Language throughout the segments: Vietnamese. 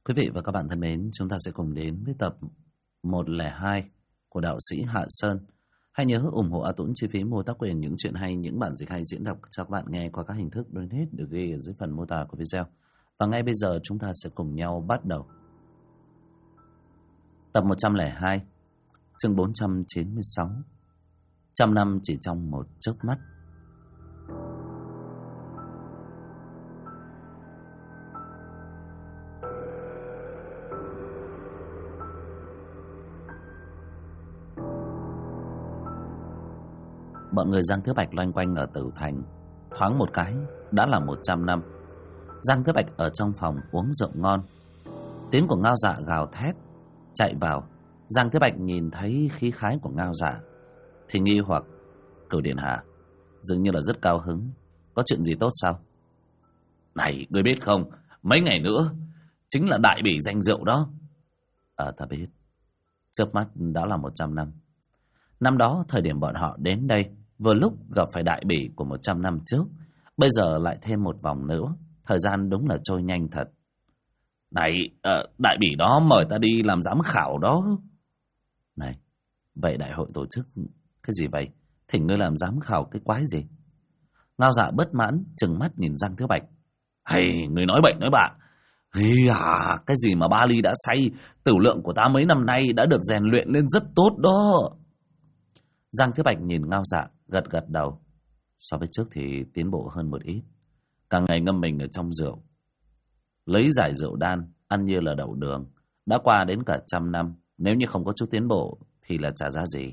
Quý vị và các bạn thân mến, chúng ta sẽ cùng đến với tập 102 của đạo sĩ Hạ Sơn. Hãy nhớ ủng hộ A Tũng chi phí mua tác quyền những chuyện hay, những bản dịch hay diễn đọc cho các bạn nghe qua các hình thức donate được ghi ở dưới phần mô tả của video. Và ngay bây giờ chúng ta sẽ cùng nhau bắt đầu. Tập 102, chương 496. Trăm năm chỉ trong một chớp mắt. Bọn người Giang Thứ Bạch loanh quanh ở Tử Thành, thoáng một cái đã là 100 năm. Giang Thứ Bạch ở trong phòng uống rượu ngon. Tiếng của Ngao Dạ gào thét chạy vào. Giang Thứ Bạch nhìn thấy khí khái của Ngao Dạ thì nghi hoặc: Cửu điện hạ dường như là rất cao hứng, có chuyện gì tốt sao? Này, ngươi biết không, mấy ngày nữa chính là đại bỉ danh rượu đó. Ta biết. Chớp mắt đã là 100 năm. Năm đó thời điểm bọn họ đến đây vừa lúc gặp phải đại bỉ của 100 năm trước. Bây giờ lại thêm một vòng nữa. Thời gian đúng là trôi nhanh thật. Này, đại bỉ đó mời ta đi làm giám khảo đó. Này, vậy đại hội tổ chức cái gì vậy? Thỉnh ngươi làm giám khảo cái quái gì? Ngao Dạ bất mãn trừng mắt nhìn Giang Thứ Bạch. Hay, ngươi nói bậy nói bạ. Cái gì mà ba ly đã say, tửu lượng của ta mấy năm nay đã được rèn luyện lên rất tốt đó. Giang Thứ Bạch nhìn Ngao Dạ gật gật đầu. So với trước thì tiến bộ hơn một ít. Càng ngày ngâm mình ở trong rượu, lấy giải rượu đan, ăn như là đậu đường. Đã qua đến cả 100 năm, nếu như không có chút tiến bộ thì là chả ra gì.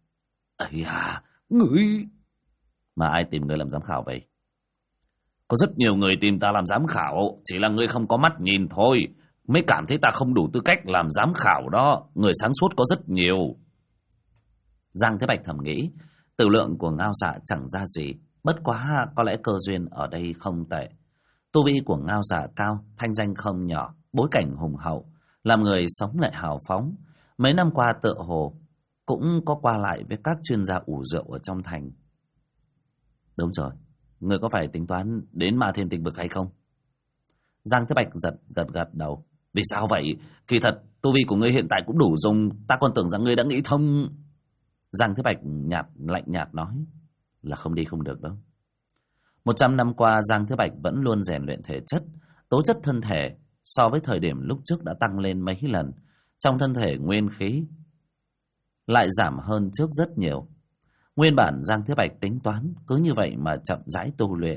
Ngươi... Mà ai tìm ngươi làm giám khảo vậy? Có rất nhiều người tìm ta làm giám khảo, chỉ là ngươi không có mắt nhìn thôi. Mới cảm thấy ta không đủ tư cách làm giám khảo đó. Người sáng suốt có rất nhiều. Giang Thế Bạch thầm nghĩ, tử lượng của Ngao Dạ chẳng ra gì, bất quá có lẽ cơ duyên ở đây không tệ. Tu vi của Ngao Dạ cao, thanh danh không nhỏ, bối cảnh hùng hậu, làm người sống lại hào phóng. Mấy năm qua tựa hồ cũng có qua lại với các chuyên gia ủ rượu ở trong thành. Đúng rồi, người có phải tính toán đến Ma Thiên Tịch Vực hay không? Giang Thế Bạch gật đầu. Vì sao vậy? Kỳ thật, tu vi của ngươi hiện tại cũng đủ dùng, ta còn tưởng rằng ngươi đã nghĩ thông. Giang Thế Bạch lạnh nhạt nói là không đi không được đâu. 100 năm qua Giang Thế Bạch vẫn luôn rèn luyện thể chất. Tố chất thân thể so với thời điểm lúc trước đã tăng lên mấy lần. Trong thân thể nguyên khí lại giảm hơn trước rất nhiều. Nguyên bản Giang Thế Bạch tính toán cứ như vậy mà chậm rãi tu luyện.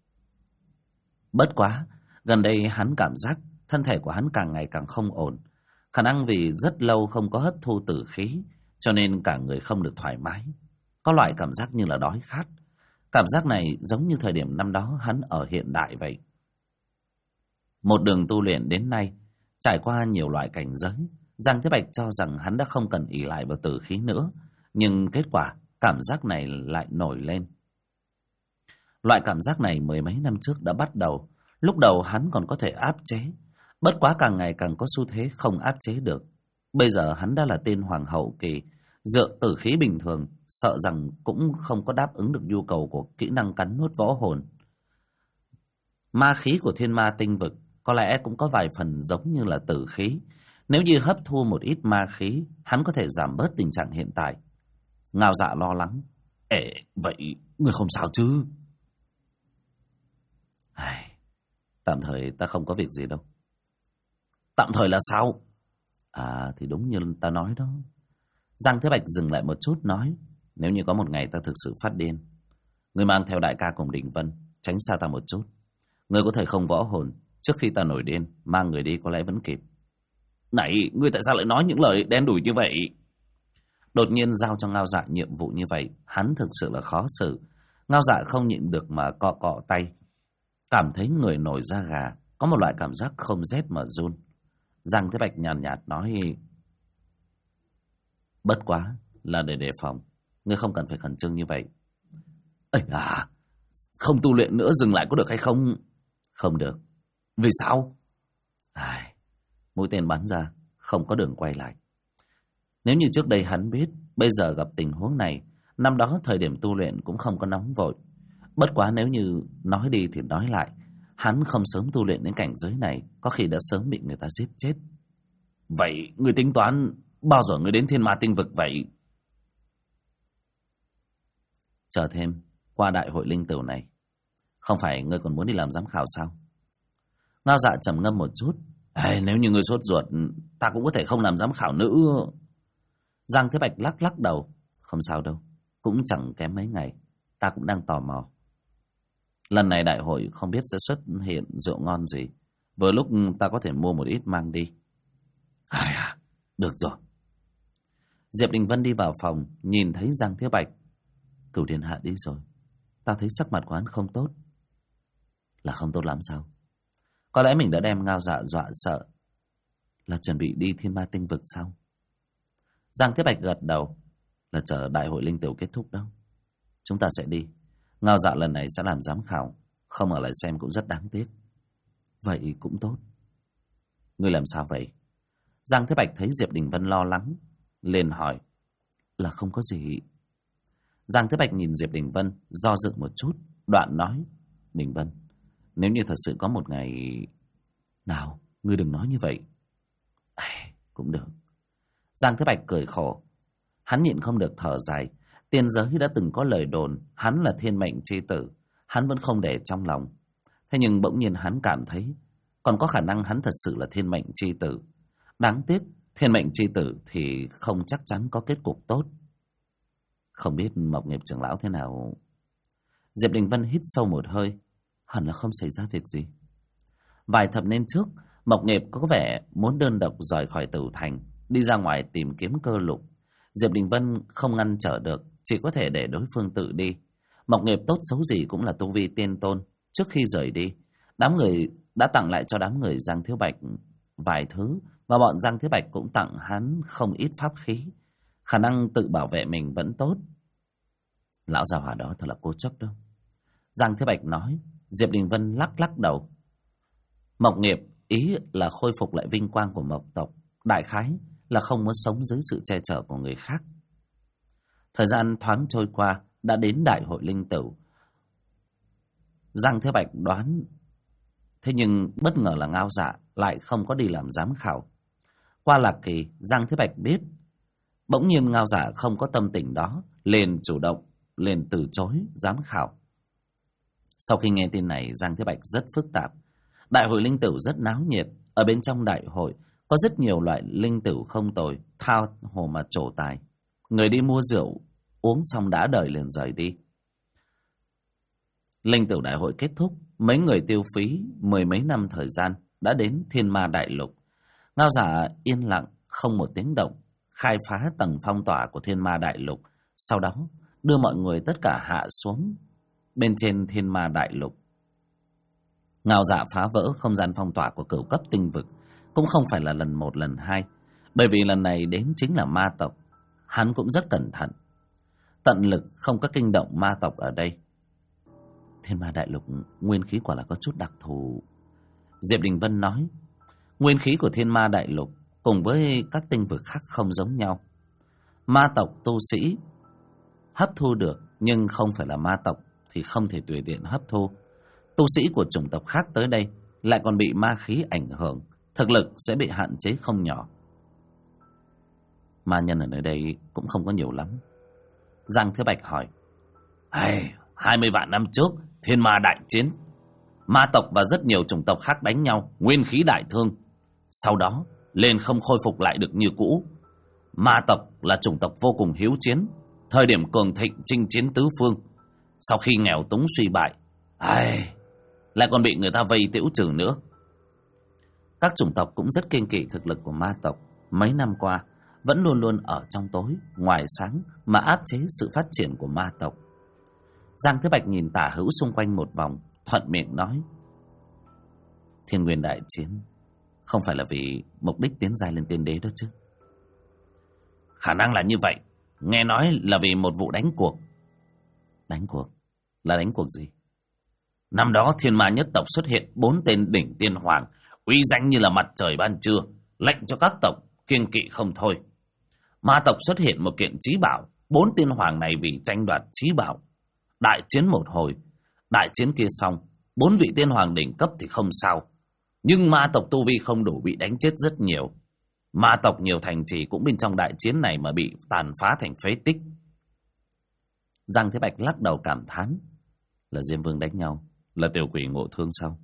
Bất quá gần đây hắn cảm giác thân thể của hắn càng ngày càng không ổn. Khả năng vì rất lâu không có hấp thu tử khí, cho nên cả người không được thoải mái. Có loại cảm giác như là đói khát. Cảm giác này giống như thời điểm năm đó hắn ở hiện đại vậy. Một đường tu luyện đến nay, trải qua nhiều loại cảnh giới, Giang Thế Bạch cho rằng hắn đã không cần ỷ lại vào tử khí nữa. Nhưng kết quả, cảm giác này lại nổi lên. Loại cảm giác này mười mấy năm trước đã bắt đầu. Lúc đầu hắn còn có thể áp chế, bất quá càng ngày càng có xu thế không áp chế được. Bây giờ hắn đã là tên hoàng hậu kỳ, dựa tử khí bình thường, sợ rằng cũng không có đáp ứng được nhu cầu của kỹ năng cắn nuốt võ hồn. Ma khí của Thiên Ma Tinh Vực có lẽ cũng có vài phần giống như là tử khí. Nếu như hấp thu một ít ma khí, hắn có thể giảm bớt tình trạng hiện tại. Ngao Dạ lo lắng. Vậy ngươi không sao chứ? Tạm thời ta không có việc gì đâu. Tạm thời là sao? Thì đúng như ta nói đó. Giang Thế Bạch dừng lại một chút nói, nếu như có một ngày ta thực sự phát điên, ngươi mang theo đại ca cùng Đình Vân, tránh xa ta một chút. Ngươi có thể không võ hồn, trước khi ta nổi điên, mang người đi có lẽ vẫn kịp. Này, ngươi tại sao lại nói những lời đen đủi như vậy? Đột nhiên giao cho Ngao Dạ nhiệm vụ như vậy, hắn thực sự là khó xử. Ngao Dạ không nhịn được mà cọ cọ tay, cảm thấy người nổi da gà, có một loại cảm giác không rét mà run. Giang Thế Bạch nhàn nhạt nói, bất quá là để đề phòng, ngươi không cần phải khẩn trương như vậy. Không tu luyện nữa dừng lại có được hay không? Không được. Vì sao? Mũi tên bắn ra, không có đường quay lại. Nếu như trước đây hắn biết, bây giờ gặp tình huống này, năm đó thời điểm tu luyện cũng không có nóng vội. Bất quá nếu như nói đi thì nói lại, Hắn không sớm tu luyện đến cảnh giới này, có khi đã sớm bị người ta giết chết. Vậy ngươi tính toán bao giờ ngươi đến Thiên Ma Tinh Vực vậy? Chờ thêm, qua đại hội linh tửu này. Không phải ngươi còn muốn đi làm giám khảo sao? Ngao Dạ trầm ngâm một chút. Nếu như ngươi sốt ruột, ta cũng có thể không làm giám khảo nữa. Giang Thế Bạch lắc lắc đầu. Không sao đâu, cũng chẳng kém mấy ngày. Ta cũng đang tò mò. Lần này đại hội không biết sẽ xuất hiện rượu ngon gì. Vừa lúc ta có thể mua một ít mang đi. Được rồi. Diệp Đình Vân đi vào phòng, nhìn thấy Giang Thế Bạch. Cửu Điện Hạ đi rồi. Ta thấy sắc mặt của hắn không tốt. Là không tốt lắm sao? Có lẽ mình đã đem Ngao Dạ dọa sợ. Là chuẩn bị đi Thiên Ma Tinh Vực sao? Giang Thế Bạch gật đầu. Là chờ đại hội linh tửu kết thúc đâu. Chúng ta sẽ đi. Ngao Dạ lần này sẽ làm giám khảo. Không ở lại xem cũng rất đáng tiếc. Vậy cũng tốt. Ngươi làm sao vậy? Giang Thế Bạch thấy Diệp Đình Vân lo lắng, liền hỏi. Là không có gì. Giang Thế Bạch nhìn Diệp Đình Vân, do dự một chút, đoạn nói. Đình Vân, nếu như thật sự có một ngày... Nào, ngươi đừng nói như vậy. Cũng được. Giang Thế Bạch cười khổ. Hắn nhịn không được thở dài. Tiên giới đã từng có lời đồn hắn là thiên mệnh chi tử. Hắn vẫn không để trong lòng. Thế nhưng bỗng nhiên hắn cảm thấy còn có khả năng hắn thật sự là thiên mệnh chi tử. Đáng tiếc thiên mệnh chi tử thì không chắc chắn có kết cục tốt. Không biết Mộc Nghiệp trưởng lão thế nào. Diệp Đình Vân hít sâu một hơi. Hẳn là không xảy ra việc gì. Vài thập niên trước, Mộc Nghiệp có vẻ muốn đơn độc rời khỏi Tử Thành, đi ra ngoài tìm kiếm cơ lục. Diệp Đình Vân không ngăn trở được, chỉ có thể để đối phương tự đi. Mộc Nghiệp tốt xấu gì cũng là tu vi tiên tôn. Trước khi rời đi, đám người đã tặng lại cho đám người Giang Thiếu Bạch vài thứ, và bọn Giang Thiếu Bạch cũng tặng hắn không ít pháp khí. Khả năng tự bảo vệ mình vẫn tốt. Lão già hỏa đó thật là cố chấp đâu. Giang Thiếu Bạch nói. Diệp Đình Vân lắc lắc đầu. Mộc Nghiệp ý là khôi phục lại vinh quang của Mộc tộc. Đại khái là không muốn sống dưới sự che chở của người khác. Thời gian thoáng trôi qua, đã đến đại hội linh tửu. Giang Thế Bạch đoán. Thế nhưng bất ngờ là Ngao Dạ lại không có đi làm giám khảo. Qua Lạc Kỳ, Giang Thế Bạch biết. Bỗng nhiên Ngao Dạ không có tâm tình đó, liền chủ động, liền từ chối giám khảo. Sau khi nghe tin này, Giang Thế Bạch rất phức tạp. Đại hội linh tửu rất náo nhiệt. Ở bên trong đại hội có rất nhiều loại linh tửu không tồi, tha hồ mà trổ tài. Người đi mua rượu, uống xong đã đời liền rời đi. Linh tửu đại hội kết thúc, mấy người tiêu phí mười mấy năm thời gian đã đến Thiên Ma Đại Lục. Ngao Dạ yên lặng, không một tiếng động, khai phá tầng phong tỏa của Thiên Ma Đại Lục. Sau đó đưa mọi người tất cả hạ xuống bên trên Thiên Ma Đại Lục. Ngao Dạ phá vỡ không gian phong tỏa của cửu cấp tinh vực cũng không phải là lần một lần hai, bởi vì lần này đến chính là ma tộc. Hắn cũng rất cẩn thận, tận lực không có kinh động ma tộc ở đây. Thiên Ma Đại Lục nguyên khí quả là có chút đặc thù. Diệp Đình Vân nói. Nguyên khí của Thiên Ma Đại Lục cùng với các tinh vực khác không giống nhau. Ma tộc tu sĩ hấp thu được, nhưng không phải là ma tộc thì không thể tùy tiện hấp thu. Tu sĩ của chủng tộc khác tới đây lại còn bị ma khí ảnh hưởng, thực lực sẽ bị hạn chế không nhỏ. Ma nhân ở nơi đây cũng không có nhiều lắm. Giang Thế Bạch hỏi. 20 vạn năm trước, Thiên Ma đại chiến, ma tộc và rất nhiều chủng tộc khác đánh nhau, nguyên khí đại thương. Sau đó lên không khôi phục lại được như cũ. Ma tộc là chủng tộc vô cùng hiếu chiến, thời điểm cường thịnh chinh chiến tứ phương. Sau khi nghèo túng suy bại, lại còn bị người ta vây tiễu trừ nữa. Các chủng tộc cũng rất kiêng kỵ thực lực của ma tộc. Mấy năm qua vẫn luôn luôn ở trong tối ngoài sáng, mà áp chế sự phát triển của ma tộc. Giang Thế Bạch nhìn tả hữu xung quanh một vòng, thuận miệng nói. Thiên Nguyên đại chiến không phải là vì mục đích tiến giai lên tiên đế đó chứ? Khả năng là như vậy. Nghe nói là vì một vụ đánh cuộc. Đánh cuộc? Là đánh cuộc gì? Năm đó Thiên Ma nhất tộc xuất hiện 4 tên đỉnh tiên hoàng, uy danh như là mặt trời ban trưa, lệnh cho các tộc kiêng kỵ không thôi. Ma tộc xuất hiện một kiện chí bảo, 4 tiên hoàng này vì tranh đoạt chí bảo đại chiến một hồi. Đại chiến kia xong, 4 vị tiên hoàng đỉnh cấp thì không sao, nhưng ma tộc tu vi không đủ bị đánh chết rất nhiều. Ma tộc nhiều thành trì cũng bên trong đại chiến này mà bị tàn phá thành phế tích. Giang Thế Bạch lắc đầu cảm thán. Là Diêm Vương đánh nhau, là tiểu quỷ ngộ thương sao?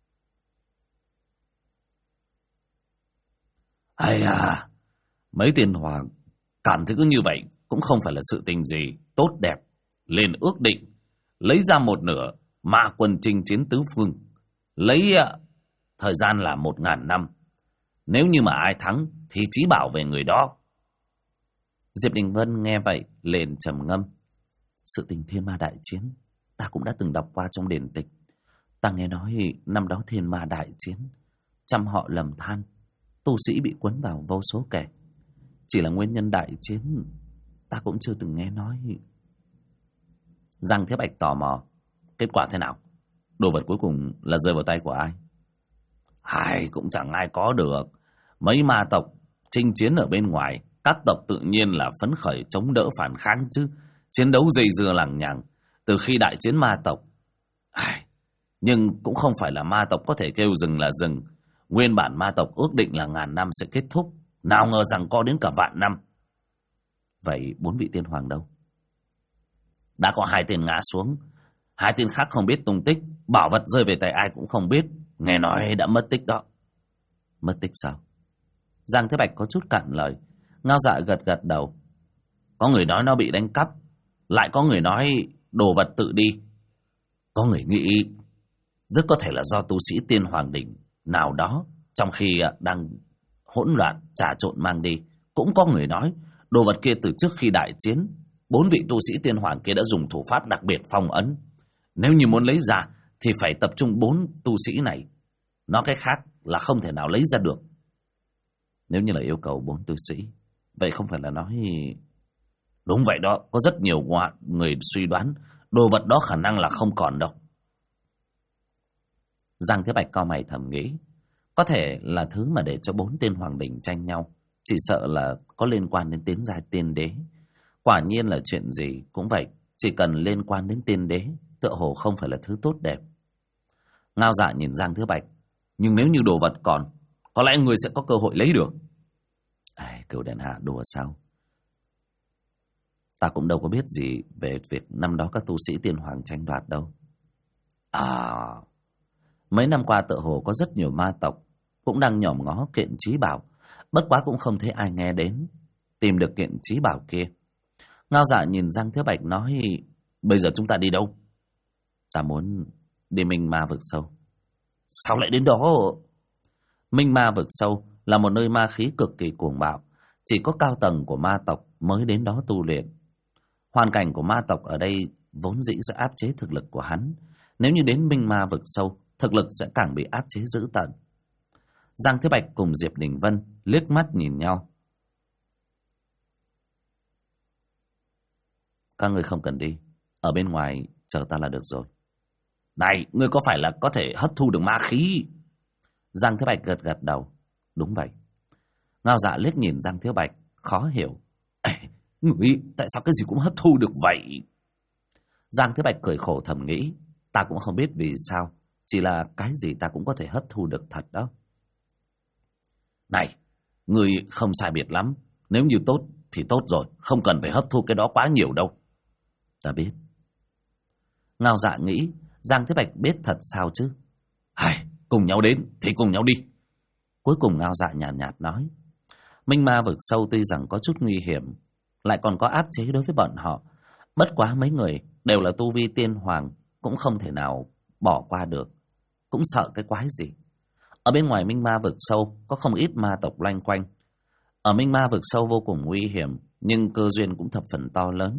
Hay à, mấy tiên hoàng cảm thấy cứ như vậy cũng không phải là sự tình gì tốt đẹp. Lên ước định lấy ra một nửa ma quân chinh chiến tứ phương, lấy thời gian là 1000 năm. Nếu như mà ai thắng thì chí bảo về người đó. Diệp Đình Vân nghe vậy liền trầm ngâm. Sự tình thiên ma đại chiến ta cũng đã từng đọc qua trong điển tịch. Ta nghe nói năm đó thiên ma đại chiến, trăm họ lầm than, tu sĩ bị quấn vào vô số kẻ. Chỉ là nguyên nhân đại chiến ta cũng chưa từng nghe nói. Giang Thế Bạch tò mò. Kết quả thế nào? Đồ vật cuối cùng là rơi vào tay của ai? Ai cũng chẳng ai có được. Mấy ma tộc chinh chiến ở bên ngoài, các tộc tự nhiên là phấn khởi chống đỡ phản kháng chứ. Chiến đấu dây dưa lằng nhằng từ khi đại chiến ma tộc. Nhưng cũng không phải là ma tộc có thể kêu dừng là dừng. Nguyên bản ma tộc ước định là 1000 năm sẽ kết thúc, nào ngờ rằng có đến cả vạn năm. Vậy 4 vị tiên hoàng đâu? Đã có 2 tên ngã xuống, 2 tên khác không biết tung tích. Bảo vật rơi về tay ai cũng không biết. Nghe nói đã mất tích đó. Mất tích sao? Giang Thế Bạch có chút cạn lời. Ngao Dạ gật gật đầu. Có người nói nó bị đánh cắp, lại có người nói đồ vật tự đi. Có người nghĩ rất có thể là do tu sĩ tiên hoàng đỉnh nào đó trong khi đang hỗn loạn trà trộn mang đi. Cũng có người nói đồ vật kia từ trước khi đại chiến, 4 vị tu sĩ tiên hoàng kia đã dùng thủ pháp đặc biệt phong ấn. Nếu như muốn lấy ra thì phải tập trung 4 tu sĩ này. Nói cách khác là không thể nào lấy ra được. Nếu như là yêu cầu 4 tu sĩ, vậy không phải là nói... Đúng vậy đó, có rất nhiều người suy đoán đồ vật đó khả năng là không còn đâu. Giang Thế Bạch cau mày thầm nghĩ. Có thể là thứ mà để cho 4 tên hoàng đỉnh tranh nhau, chỉ sợ là có liên quan đến tiến giai tiên đế. Quả nhiên là chuyện gì cũng vậy, chỉ cần liên quan đến tiên đế, tựa hồ không phải là thứ tốt đẹp. Ngao Dạ nhìn Giang Thế Bạch. Nhưng nếu như đồ vật còn, có lẽ người sẽ có cơ hội lấy được. Cửu Điện Hạ đùa sao? Ta cũng đâu có biết gì về việc năm đó các tu sĩ tiên hoàng tranh đoạt đâu. Mấy năm qua tựa hồ có rất nhiều ma tộc cũng đang nhòm ngó kiện trí bảo, bất quá cũng không thấy ai nghe đến tìm được kiện trí bảo kia. Ngao Dạ nhìn Giang Thế Bạch nói. Bây giờ chúng ta đi đâu? Ta muốn đi Minh Ma vực sâu. Sao lại đến đó? Minh Ma vực sâu là một nơi ma khí cực kỳ cuồng bạo, chỉ có cao tầng của ma tộc mới đến đó tu luyện. Hoàn cảnh của ma tộc ở đây vốn dĩ sẽ áp chế thực lực của hắn. Nếu như đến Minh Ma vực sâu, thực lực sẽ càng bị áp chế dữ tợn. Giang Thế Bạch cùng Diệp Đình Vân liếc mắt nhìn nhau. Các người không cần đi, ở bên ngoài chờ ta là được rồi. Này, ngươi có phải là có thể hấp thu được ma khí? Giang Thế Bạch gật gật đầu. Đúng vậy. Ngao Dạ liếc nhìn Giang Thế Bạch, khó hiểu. Ngươi tại sao cái gì cũng hấp thu được vậy? Giang Thế Bạch cười khổ thầm nghĩ. Ta cũng không biết vì sao, chỉ là cái gì ta cũng có thể hấp thu được thật đó. Này, ngươi không sai biệt lắm. Nếu như tốt thì tốt rồi, không cần phải hấp thu cái đó quá nhiều đâu. Ta biết. Ngao Dạ nghĩ. Giang Thế Bạch biết thật sao chứ? Cùng nhau đến thì cùng nhau đi. Cuối cùng Ngao Dạ nhàn nhạt nói. Minh Ma vực sâu tuy rằng có chút nguy hiểm, lại còn có áp chế đối với bọn họ. Bất quá mấy người đều là tu vi tiên hoàng, cũng không thể nào bỏ qua được. Cũng sợ cái quái gì. Ở bên ngoài Minh Ma vực sâu có không ít ma tộc loanh quanh. Ở Minh Ma vực sâu vô cùng nguy hiểm, nhưng cơ duyên cũng thập phần to lớn.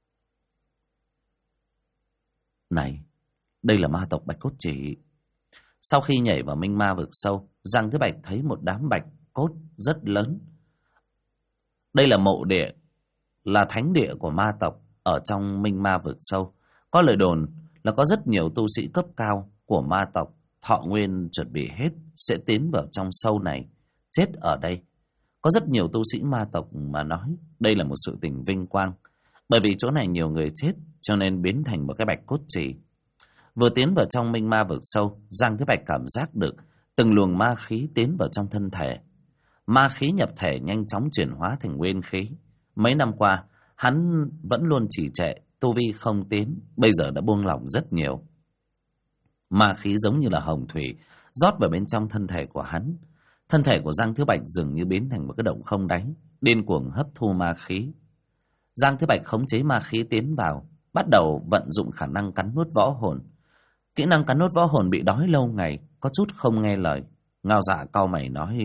Này, đây là ma tộc Bạch Cốt Chỉ. Sau khi nhảy vào Minh Ma vực sâu, Giang Thế Bạch thấy một đám bạch cốt rất lớn. Đây là mộ địa, là thánh địa của ma tộc ở trong Minh Ma vực sâu. Có lời đồn là có rất nhiều tu sĩ cấp cao của ma tộc thọ nguyên chuẩn bị hết sẽ tiến vào trong sâu này, chết ở đây. Có rất nhiều tu sĩ ma tộc mà nói đây là một sự tình vinh quang, bởi vì chỗ này nhiều người chết cho nên biến thành một cái Bạch Cốt Chỉ. Vừa tiến vào trong minh ma vực sâu, Giang Thế Bạch cảm giác được từng luồng ma khí tiến vào trong thân thể. Ma khí nhập thể nhanh chóng chuyển hóa thành nguyên khí. Mấy năm qua, hắn vẫn luôn trì trệ, tu vi không tiến, bây giờ đã buông lỏng rất nhiều. Ma khí giống như là hồng thủy rót vào bên trong thân thể của hắn. Thân thể của Giang Thứ Bạch dường như biến thành một cái động không đáy, điên cuồng hấp thu ma khí. Giang Thứ Bạch khống chế ma khí tiến vào, bắt đầu vận dụng khả năng cắn nuốt võ hồn. Kỹ năng cắn nuốt võ hồn bị đói lâu ngày, có chút không nghe lời. Ngao Dạ cau mày nói: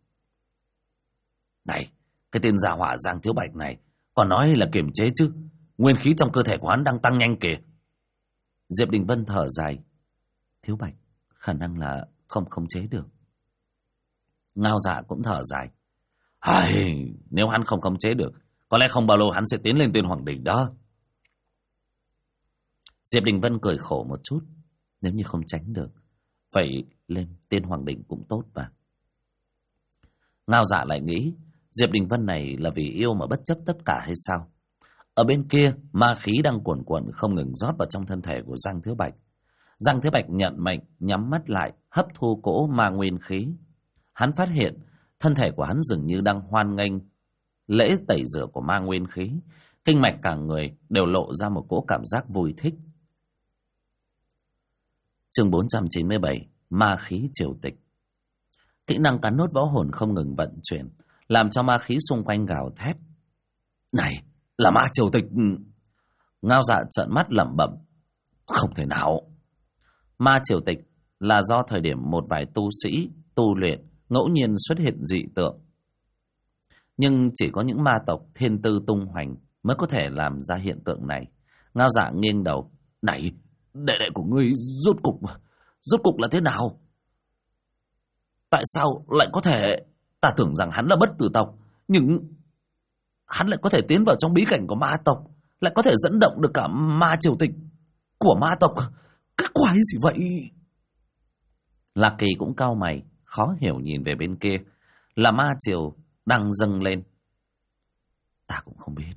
"Này, cái tên gia hỏa Giang Thiếu Bạch này còn nói là kiềm chế chứ, nguyên khí trong cơ thể của hắn đang tăng nhanh kìa." Diệp Đình Vân thở dài: "Thiếu Bạch khả năng là không khống chế được." Ngao Dạ cũng thở dài: "Nếu hắn không khống chế được, có lẽ không bao lâu hắn sẽ tiến lên Tiên Hoàng Đỉnh đó." Diệp Đình Vân cười khổ một chút: "Nếu như không tránh được, vậy lên Tiên Hoàng Đỉnh cũng tốt mà." Ngao Dạ lại nghĩ, Diệp Đình Vân này là vì yêu mà bất chấp tất cả hay sao? Ở bên kia, ma khí đang cuồn cuộn không ngừng rót vào trong thân thể của Giang Thiếu Bạch. Giang Thiếu Bạch nhận mệnh, nhắm mắt lại, hấp thu cỗ ma nguyên khí. Hắn phát hiện, thân thể của hắn dường như đang hoan nghênh lễ tẩy rửa của ma nguyên khí. Kinh mạch cả người đều lộ ra một cỗ cảm giác vui thích. Chương 497: Ma khí triều tịch. Kỹ năng cắn nốt võ hồn không ngừng vận chuyển, làm cho ma khí xung quanh gào thét. "Này, là ma triều tịch!" Ngao Dạ trợn mắt lẩm bẩm: "Không thể nào!" Ma triều tịch là do thời điểm một vài tu sĩ tu luyện ngẫu nhiên xuất hiện dị tượng, nhưng chỉ có những ma tộc thiên tư tung hoành mới có thể làm ra hiện tượng này. Ngao Dạ nghiêng đầu: "Này, đệ đệ của ngươi rốt cục là thế nào? Tại sao lại có thể? Ta tưởng rằng hắn là bất tử tộc, nhưng hắn lại có thể tiến vào trong bí cảnh của ma tộc, lại có thể dẫn động được cả ma triều tịch của ma tộc. Cái quái gì vậy?" Lạc Kỳ cũng cau mày, khó hiểu nhìn về bên kia, là ma triều đang dâng lên. "Ta cũng không biết."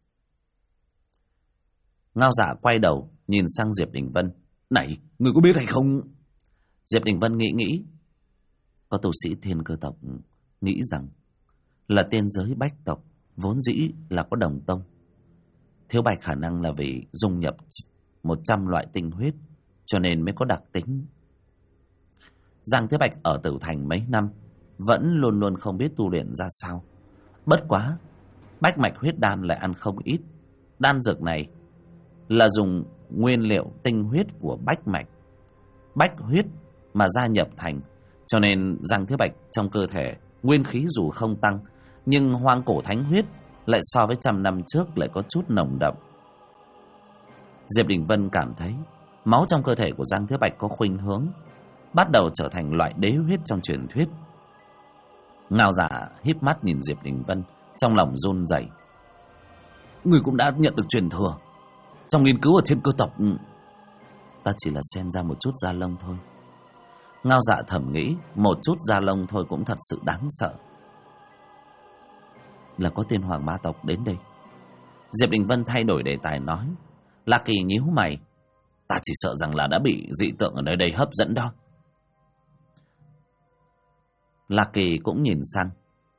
Ngao Dạ quay đầu nhìn sang Diệp Đình Vân: "Này, người có biết hay không?" Diệp Đình Vân nghĩ, có tu sĩ Thiên Cơ tộc nghĩ rằng là tiên giới bách tộc vốn dĩ là có đồng tông. Thiếu Bạch khả năng là vì dung nhập 100 loại tinh huyết cho nên mới có đặc tính. Giang Thiếu Bạch ở Tử Thành mấy năm vẫn luôn luôn không biết tu luyện ra sao. Bất quá bách mạch huyết đan lại ăn không ít. Đan dược này là dùng nguyên liệu tinh huyết của bách mạch, bách huyết mà gia nhập thành, cho nên Giang Thiếu Bạch trong cơ thể nguyên khí dù không tăng, nhưng hoang cổ thánh huyết lại so với 100 năm trước lại có chút nồng đậm. Diệp Đình Vân cảm thấy máu trong cơ thể của Giang Thiếu Bạch có khuynh hướng bắt đầu trở thành loại đế huyết trong truyền thuyết. Ngao Dạ híp mắt nhìn Diệp Đình Vân, trong lòng run rẩy. "Người cũng đã nhận được truyền thừa trong nghiên cứu ở Thiên Cơ tộc." "Ta chỉ là xem ra một chút da lông thôi." Ngao Dạ thầm nghĩ, một chút da lông thôi cũng thật sự đáng sợ. "Là có tiên hoàng ma tộc đến đây." Diệp Đình Vân thay đổi đề tài nói. Lạc Kỳ nhíu mày: "Ta chỉ sợ rằng là đã bị dị tượng ở nơi đây hấp dẫn đó." Lạc Kỳ cũng nhìn sang: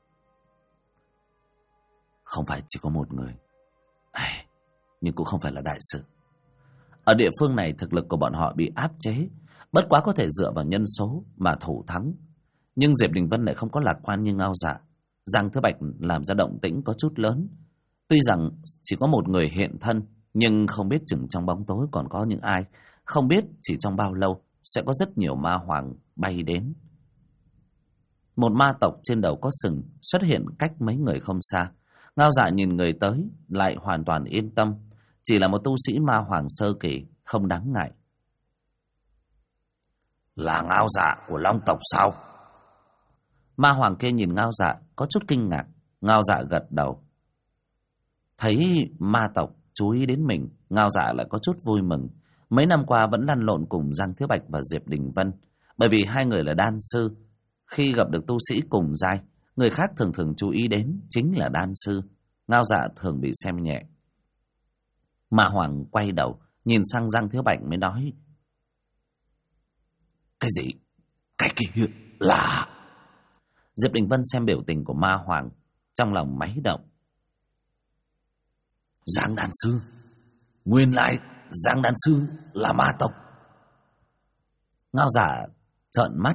"Không phải chỉ có một người, nhưng cũng không phải là đại sự. Ở địa phương này thực lực của bọn họ bị áp chế, bất quá có thể dựa vào nhân số mà thủ thắng." Nhưng Diệp Đình Vân lại không có lạc quan như Ngao Dạ. Giang Thứ Bạch làm ra động tĩnh có chút lớn. Tuy rằng chỉ có một người hiện thân, nhưng không biết chừng trong bóng tối còn có những ai. Không biết chỉ trong bao lâu sẽ có rất nhiều ma hoàng bay đến. Một ma tộc trên đầu có sừng xuất hiện cách mấy người không xa. Ngao Dạ nhìn người tới lại hoàn toàn yên tâm. Chỉ là một tu sĩ ma hoàng sơ kỳ, không đáng ngại. "Là Ngao Dạ của Long tộc sao?" Ma hoàng kia nhìn Ngao Dạ có chút kinh ngạc. Ngao Dạ gật đầu. Thấy ma tộc chú ý đến mình, Ngao Dạ lại có chút vui mừng. Mấy năm qua vẫn lăn lộn cùng Giang Thiếu Bạch và Diệp Đình Vân, bởi vì hai người là đan sư. Khi gặp được tu sĩ cùng giai, người khác thường thường chú ý đến chính là đan sư. Ngao Dạ thường bị xem nhẹ. Ma hoàng quay đầu nhìn sang Giang Thiếu Bạch mới nói: Cái gì? Cái kia là... Diệp Đình Vân xem biểu tình của ma hoàng, trong lòng máy động. Giang Đan Sư, nguyên lại Giang Đan Sư là ma tộc. Ngao Dạ trợn mắt.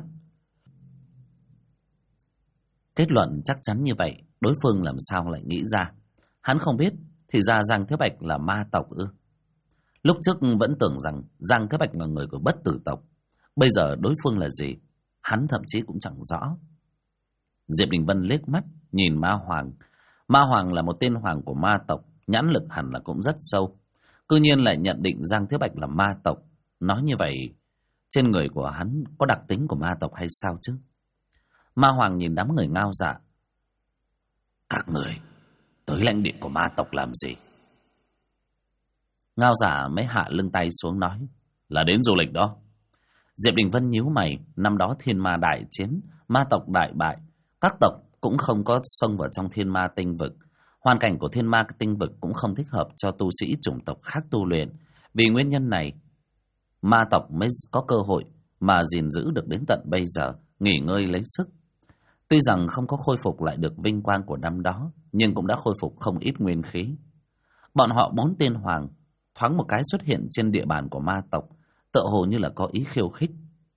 Kết luận chắc chắn như vậy, đối phương làm sao lại nghĩ ra? Hắn không biết, thì ra Giang Thiếu Bạch là ma tộc ư? Lúc trước vẫn tưởng rằng Giang Thiếu Bạch là người của bất tử tộc. Bây giờ đối phương là gì, hắn thậm chí cũng chẳng rõ. Diệp Đình Vân liếc mắt nhìn ma hoàng. Ma hoàng là một tên hoàng của ma tộc, nhãn lực hẳn là cũng rất sâu. Cư nhiên lại nhận định Giang Thiếu Bạch là ma tộc. Nói như vậy, trên người của hắn có đặc tính của ma tộc hay sao chứ? Ma hoàng nhìn đám người Ngao Dạ. Các người tới lãnh địa của ma tộc làm gì? Ngao Dạ mới hạ lưng tay xuống nói, là đến du lịch đó. Diệp Đình Vân nhíu mày. Năm đó thiên ma đại chiến, ma tộc đại bại, các tộc cũng không có xông vào trong thiên ma tinh vực. Hoàn cảnh của thiên ma tinh vực cũng không thích hợp cho tu sĩ chủng tộc khác tu luyện. Vì nguyên nhân này, ma tộc mới có cơ hội mà gìn giữ được đến tận bây giờ, nghỉ ngơi lấy sức. Tuy rằng không có khôi phục lại được vinh quang của năm đó, nhưng cũng đã khôi phục không ít nguyên khí. Bọn họ 4 tên hoàng thoáng một cái xuất hiện trên địa bàn của ma tộc, tựa hồ như là có ý khiêu khích.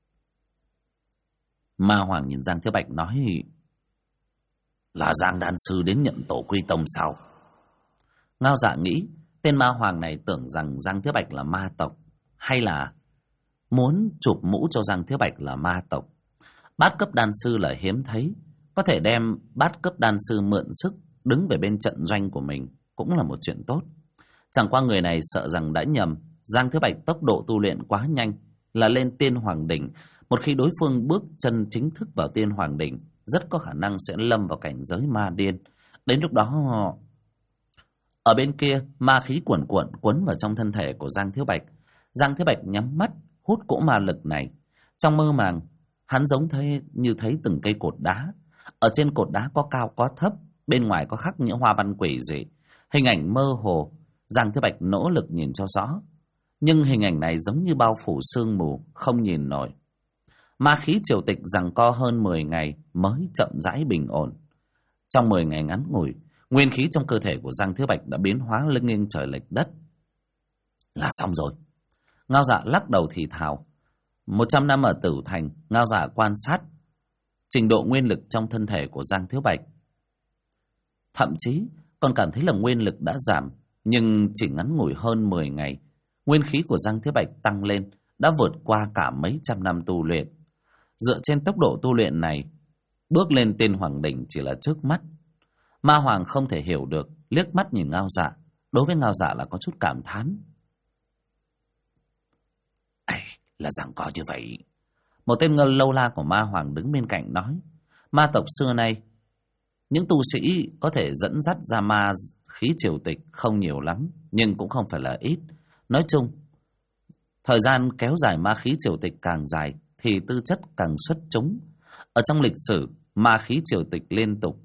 Ma hoàng nhìn Giang Thiếu Bạch nói, là Giang Đan Sư đến nhận tổ quy tông sao? Ngao Dạ nghĩ tên ma hoàng này tưởng rằng Giang Thiếu Bạch là ma tộc, hay là muốn chụp mũ cho Giang Thiếu Bạch là ma tộc. Bát cấp đan sư là hiếm thấy, có thể đem bát cấp đan sư mượn sức đứng về bên trận doanh của mình cũng là một chuyện tốt. Chẳng qua người này sợ rằng đã nhầm. Giang Thiếu Bạch tốc độ tu luyện quá nhanh, là lên tiên hoàng đỉnh. Một khi đối phương bước chân chính thức vào tiên hoàng đỉnh, rất có khả năng sẽ lâm vào cảnh giới ma điên. Đến lúc đó, ở bên kia ma khí cuồn cuộn quấn vào trong thân thể của Giang Thiếu Bạch. Giang Thiếu Bạch nhắm mắt hút cỗ ma lực này. Trong mơ màng, hắn giống như thấy từng cây cột đá. Ở trên cột đá có cao có thấp, bên ngoài có khắc những hoa văn quỷ dị, hình ảnh mơ hồ. Giang Thiếu Bạch nỗ lực nhìn cho rõ, nhưng hình ảnh này giống như bao phủ sương mù, không nhìn nổi. Ma khí triều tịch giằng co hơn 10 ngày mới chậm rãi bình ổn. Trong 10 ngày ngắn ngủi, nguyên khí trong cơ thể của Giang Thiếu Bạch đã biến hóa lên nghiêng trời lệch đất. Là xong rồi. Ngao Dạ lắc đầu thì thào. 100 năm ở Tử Thành, Ngao Dạ quan sát trình độ nguyên lực trong thân thể của Giang Thiếu Bạch. Thậm chí còn cảm thấy là nguyên lực đã giảm, nhưng chỉ ngắn ngủi hơn 10 ngày, nguyên khí của Giang Thiếu Bạch tăng lên, đã vượt qua cả mấy trăm năm tu luyện. Dựa trên tốc độ tu luyện này, bước lên tiên hoàng đỉnh chỉ là trước mắt. Ma hoàng không thể hiểu được, liếc mắt nhìn Ngao Dạ. Đối với Ngao Dạ là có chút cảm thán. Ây, là giằng co như vậy. Một tên ngơ lâu la của ma hoàng đứng bên cạnh nói, ma tộc xưa nay, những tu sĩ có thể dẫn dắt ra ma khí triều tịch không nhiều lắm, nhưng cũng không phải là ít. Nói chung, thời gian kéo dài ma khí triều tịch càng dài thì tư chất càng xuất chúng. Ở trong lịch sử, ma khí triều tịch liên tục,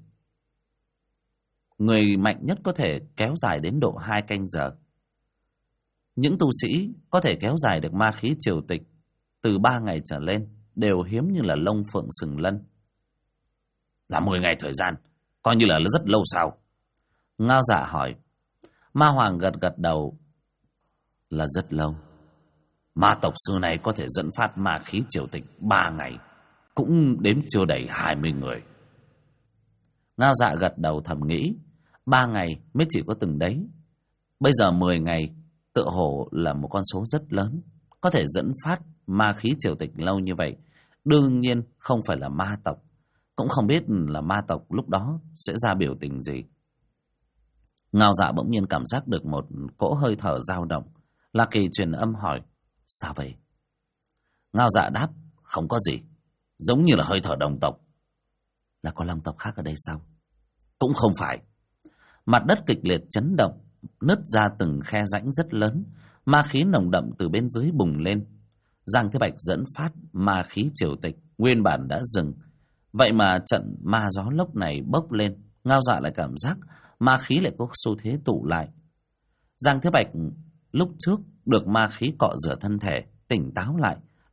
người mạnh nhất có thể kéo dài đến độ 2 canh giờ. Những tu sĩ có thể kéo dài được ma khí triều tịch từ 3 ngày trở lên đều hiếm như là lông phượng sừng lân. Là 10 ngày thời gian, coi như là rất lâu sao? Ngao Dạ hỏi. Ma hoàng gật gật đầu. Là rất lâu. Ma tộc xưa này có thể dẫn phát ma khí triều tịch 3 ngày, cũng đếm chưa đầy 20 người. Ngao Dạ gật đầu thầm nghĩ, 3 ngày mới chỉ có từng đấy. Bây giờ 10 ngày, tựa hồ là một con số rất lớn. Có thể dẫn phát ma khí triều tịch lâu như vậy, đương nhiên không phải là ma tộc. Cũng không biết là ma tộc lúc đó sẽ ra biểu tình gì. Ngao Dạ bỗng nhiên cảm giác được một cỗ hơi thở dao động. La Kỳ truyền âm hỏi, sao vậy? Ngao Dạ đáp, không có gì, giống như là hơi thở đồng tộc. Là có long tộc khác ở đây sao? Cũng không phải. Mặt đất kịch liệt chấn động, nứt ra từng khe rãnh rất lớn, ma khí nồng đậm từ bên dưới bùng lên. Giang Thế Bạch dẫn phát ma khí triều tịch nguyên bản đã dừng, vậy mà trận ma gió lốc này bốc lên. Ngao Dạ lại cảm giác ma khí lại có xu thế tụ lại. Giang Thế Bạch lúc trước được ma khí cọ rửa thân thể, tỉnh táo lại,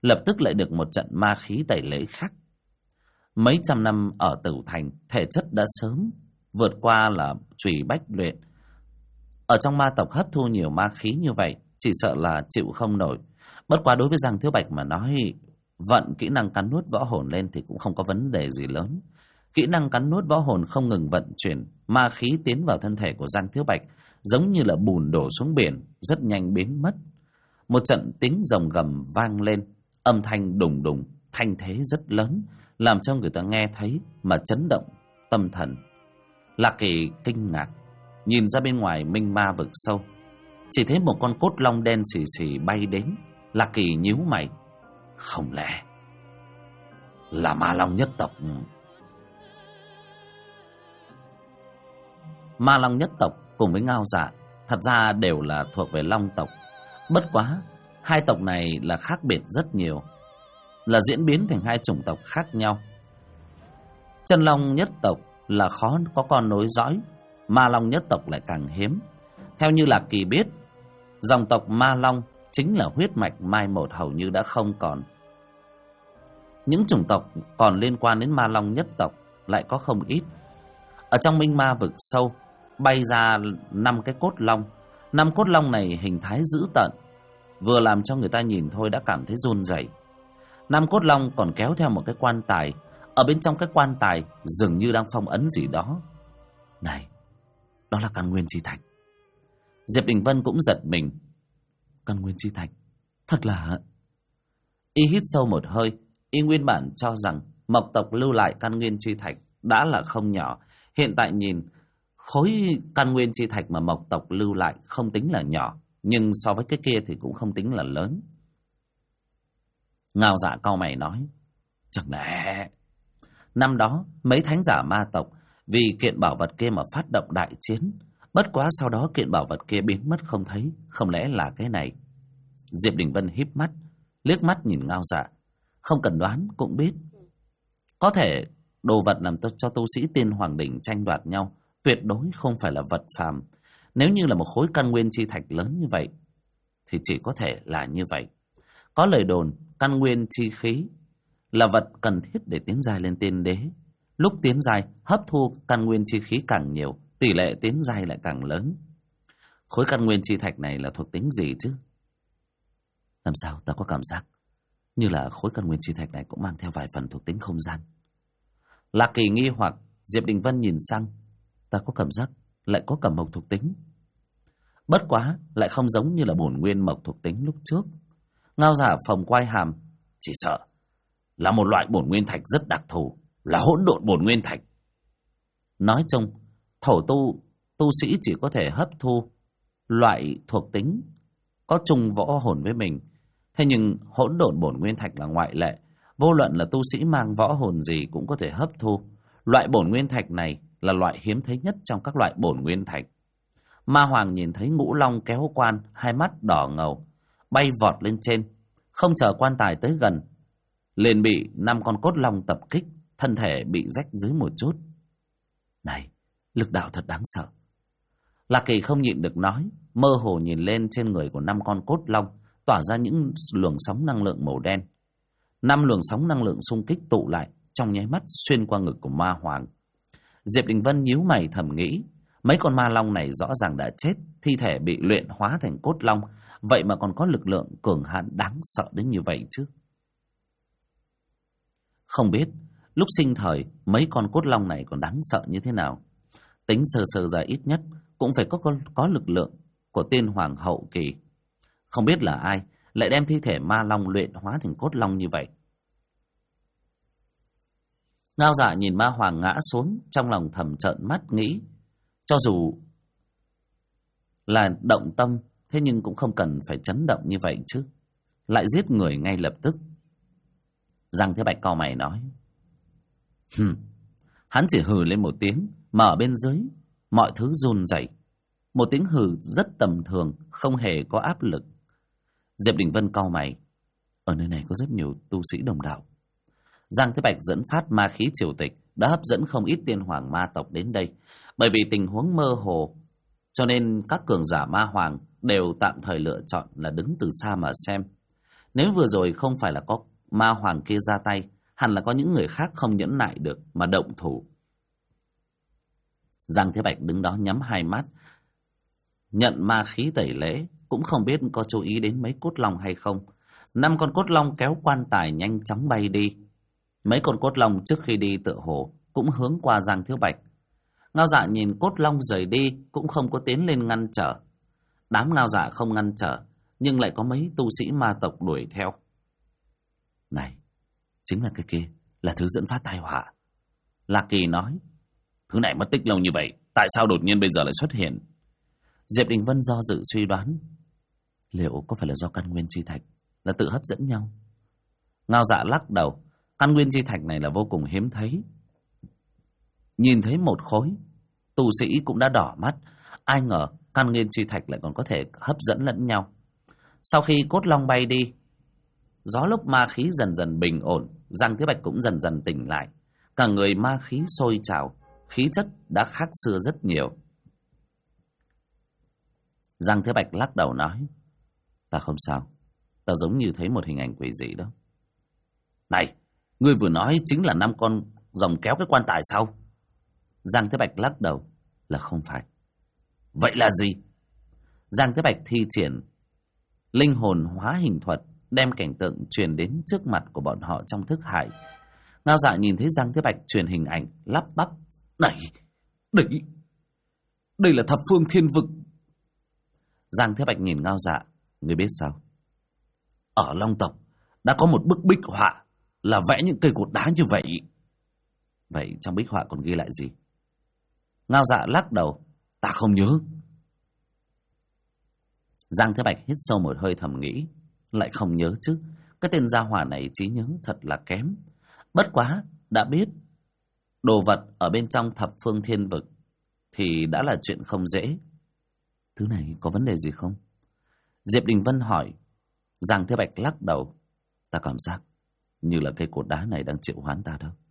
lập tức lại được một trận ma khí tẩy lễ khác. Mấy trăm năm ở Tử Thành, thể chất đã sớm vượt qua là trùy bách luyện. Ở trong ma tộc hấp thu nhiều ma khí như vậy, chỉ sợ là chịu không nổi. Bất quá đối với Giang Thiếu Bạch mà nói, vận kỹ năng cắn nuốt võ hồn lên thì cũng không có vấn đề gì lớn. Kỹ năng cắn nuốt võ hồn không ngừng vận chuyển, ma khí tiến vào thân thể của Giang Thiếu Bạch, giống như là bùn đổ xuống biển, rất nhanh biến mất. Một trận tiếng rồng gầm vang lên, âm thanh đùng đùng, thanh thế rất lớn, làm cho người ta nghe thấy mà chấn động tâm thần. Lạc Kỳ kinh ngạc, nhìn ra bên ngoài minh ma vực sâu, chỉ thấy một con cốt long đen xì xì bay đến. Lạc Kỳ nhíu mày, không lẽ là ma long nhất tộc? Ma long nhất tộc cùng với Ngao Dạ thật ra đều là thuộc về long tộc. Bất quá hai tộc này là khác biệt rất nhiều, là diễn biến thành hai chủng tộc khác nhau. Chân long nhất tộc là khó có con nối dõi, ma long nhất tộc lại càng hiếm. Theo như Lạc Kỳ biết, dòng tộc ma long chính là huyết mạch mai một hầu như đã không còn. Những chủng tộc còn liên quan đến ma long nhất tộc lại có không ít. Ở trong minh ma vực sâu bay ra 5 cái cốt long. 5 cốt long này hình thái dữ tợn, vừa làm cho người ta nhìn thôi đã cảm thấy run rẩy. 5 cốt long còn kéo theo một cái quan tài. Ở bên trong cái quan tài dường như đang phong ấn gì đó. Này, đó là căn nguyên chi thạch. Diệp Đình Vân cũng giật mình. Căn nguyên chi thạch, thật là... Y hít sâu một hơi. Y nguyên bản cho rằng Mộc tộc lưu lại căn nguyên chi thạch đã là không nhỏ. Hiện tại nhìn, khối căn nguyên chi thạch mà Mộc tộc lưu lại không tính là nhỏ, nhưng so với cái kia thì cũng không tính là lớn. Ngao Dạ cau mày nói, chẳng lẽ năm đó mấy thánh giả ma tộc vì kiện bảo vật kia mà phát động đại chiến, bất quá sau đó kiện bảo vật kia biến mất không thấy, không lẽ là cái này? Diệp Đình Vân híp mắt, liếc mắt nhìn Ngao Dạ, không cần đoán cũng biết. Có thể đồ vật làm cho tu sĩ Tiên Hoàng Đỉnh tranh đoạt nhau tuyệt đối không phải là vật phàm. Nếu như là một khối căn nguyên chi thạch lớn như vậy thì chỉ có thể là như vậy. Có lời đồn căn nguyên chi khí là vật cần thiết để tiến giai lên tiên đế. Lúc tiến giai hấp thu căn nguyên chi khí càng nhiều, tỷ lệ tiến giai lại càng lớn. Khối căn nguyên chi thạch này là thuộc tính gì chứ? Làm sao ta có cảm giác như là khối căn nguyên chi thạch này cũng mang theo vài phần thuộc tính không gian. Lạc Kỳ nghi hoặc, Diệp Đình Vân nhìn sang, ta có cảm giác lại có cả mộc thuộc tính. Bất quá lại không giống như là bổn nguyên mộc thuộc tính lúc trước. Ngao Giả phồng quai hàm, chỉ sợ là một loại bổn nguyên thạch rất đặc thù, là hỗn độn bổn nguyên thạch. Nói chung, thổ tu sĩ chỉ có thể hấp thu loại thuộc tính có chung võ hồn với mình. Thế nhưng hỗn độn bổn nguyên thạch là ngoại lệ, vô luận là tu sĩ mang võ hồn gì cũng có thể hấp thu. Loại bổn nguyên thạch này là loại hiếm thấy nhất trong các loại bổn nguyên thạch. Ma Hoàng nhìn thấy Ngũ Long kéo quan, hai mắt đỏ ngầu, bay vọt lên trên, không chờ quan tài tới gần, liền bị 5 con cốt long tập kích, thân thể bị rách dưới một chút. Này, lực đạo thật đáng sợ. Lạc Kỳ không nhịn được nói, mơ hồ nhìn lên trên người của 5 con cốt long, tỏa ra những luồng sóng năng lượng màu đen. 5 luồng sóng năng lượng xung kích tụ lại, trong nháy mắt xuyên qua ngực của Ma Hoàng. Diệp Đình Vân nhíu mày thầm nghĩ, mấy con ma long này rõ ràng đã chết, thi thể bị luyện hóa thành cốt long, vậy mà còn có lực lượng cường hãn đáng sợ đến như vậy chứ. Không biết lúc sinh thời mấy con cốt long này còn đáng sợ như thế nào. Tính sơ sơ ra ít nhất cũng phải có lực lượng của tiên hoàng hậu kỳ. Không biết là ai lại đem thi thể ma long luyện hóa thành cốt long như vậy. Ngao Dạ nhìn Ma Hoàng ngã xuống, trong lòng thầm trợn mắt nghĩ, cho dù là động tâm, thế nhưng cũng không cần phải chấn động như vậy chứ, lại giết người ngay lập tức. Giang Thế Bạch cau mày nói, hắn chỉ hừ lên một tiếng, mà ở bên dưới mọi thứ run rẩy. Một tiếng hừ rất tầm thường, không hề có áp lực. Diệp Đình Vân cau mày, ở nơi này có rất nhiều tu sĩ đồng đạo. Giang Thế Bạch dẫn phát ma khí triều tịch đã hấp dẫn không ít tiên hoàng ma tộc đến đây. Bởi vì tình huống mơ hồ, cho nên các cường giả ma hoàng đều tạm thời lựa chọn là đứng từ xa mà xem. Nếu vừa rồi không phải là có ma hoàng kia ra tay, hẳn là có những người khác không nhẫn nại được mà động thủ. Giang Thế Bạch đứng đó nhắm hai mắt, nhận ma khí tẩy lễ, cũng không biết có chú ý đến mấy cốt long hay không. 5 con cốt long kéo quan tài nhanh chóng bay đi. Mấy con cốt long trước khi đi tựa hồ cũng hướng qua Giang Thiếu Bạch. Ngao Dạ nhìn cốt long rời đi cũng không có tiến lên ngăn trở. Đám Ngao Dạ không ngăn trở, nhưng lại có mấy tu sĩ ma tộc đuổi theo. Này, chính là cái kia, là thứ dẫn phát tai họa. Lạc Kỳ nói, thứ này mất tích lâu như vậy, tại sao đột nhiên bây giờ lại xuất hiện? Diệp Đình Vân do dự suy đoán, liệu có phải là do căn nguyên chi thạch là tự hấp dẫn nhau? Ngao Dạ lắc đầu, căn nguyên chi thạch này là vô cùng hiếm thấy. Nhìn thấy một khối, tu sĩ cũng đã đỏ mắt. Ai ngờ căn nguyên chi thạch lại còn có thể hấp dẫn lẫn nhau. Sau khi cốt long bay đi, gió lốc ma khí dần dần bình ổn, Giang Thế Bạch cũng dần dần tỉnh lại. Cả người ma khí sôi trào, khí chất đã khác xưa rất nhiều. Giang Thế Bạch lắc đầu nói, ta không sao, ta giống như thấy một hình ảnh quỷ dị đó. Này, ngươi vừa nói chính là 5 con rồng kéo cái quan tài sao? Giang Thế Bạch lắc đầu, là không phải. Vậy là gì? Giang Thế Bạch thi triển linh hồn hóa hình thuật, đem cảnh tượng truyền đến trước mặt của bọn họ trong thức hải. Ngao Dạ nhìn thấy Giang Thế Bạch truyền hình ảnh, lắp bắp, này, đây là thập phương thiên vực. Giang Thế Bạch nhìn Ngao Dạ, người biết sao? Ở Long tộc đã có một bức bích họa là vẽ những cây cột đá như vậy. Vậy trong bích họa còn ghi lại gì? Ngao Dạ lắc đầu, ta không nhớ. Giang Thế Bạch hít sâu một hơi thầm nghĩ, lại không nhớ chứ? Cái tên gia hỏa này trí nhớ thật là kém. Bất quá đã biết đồ vật ở bên trong thập phương thiên vực thì đã là chuyện không dễ. Thứ này có vấn đề gì không? Diệp Đình Vân hỏi. Giang Thế Bạch lắc đầu, ta cảm giác như là cây cột đá này đang triệu hoán ta đâu.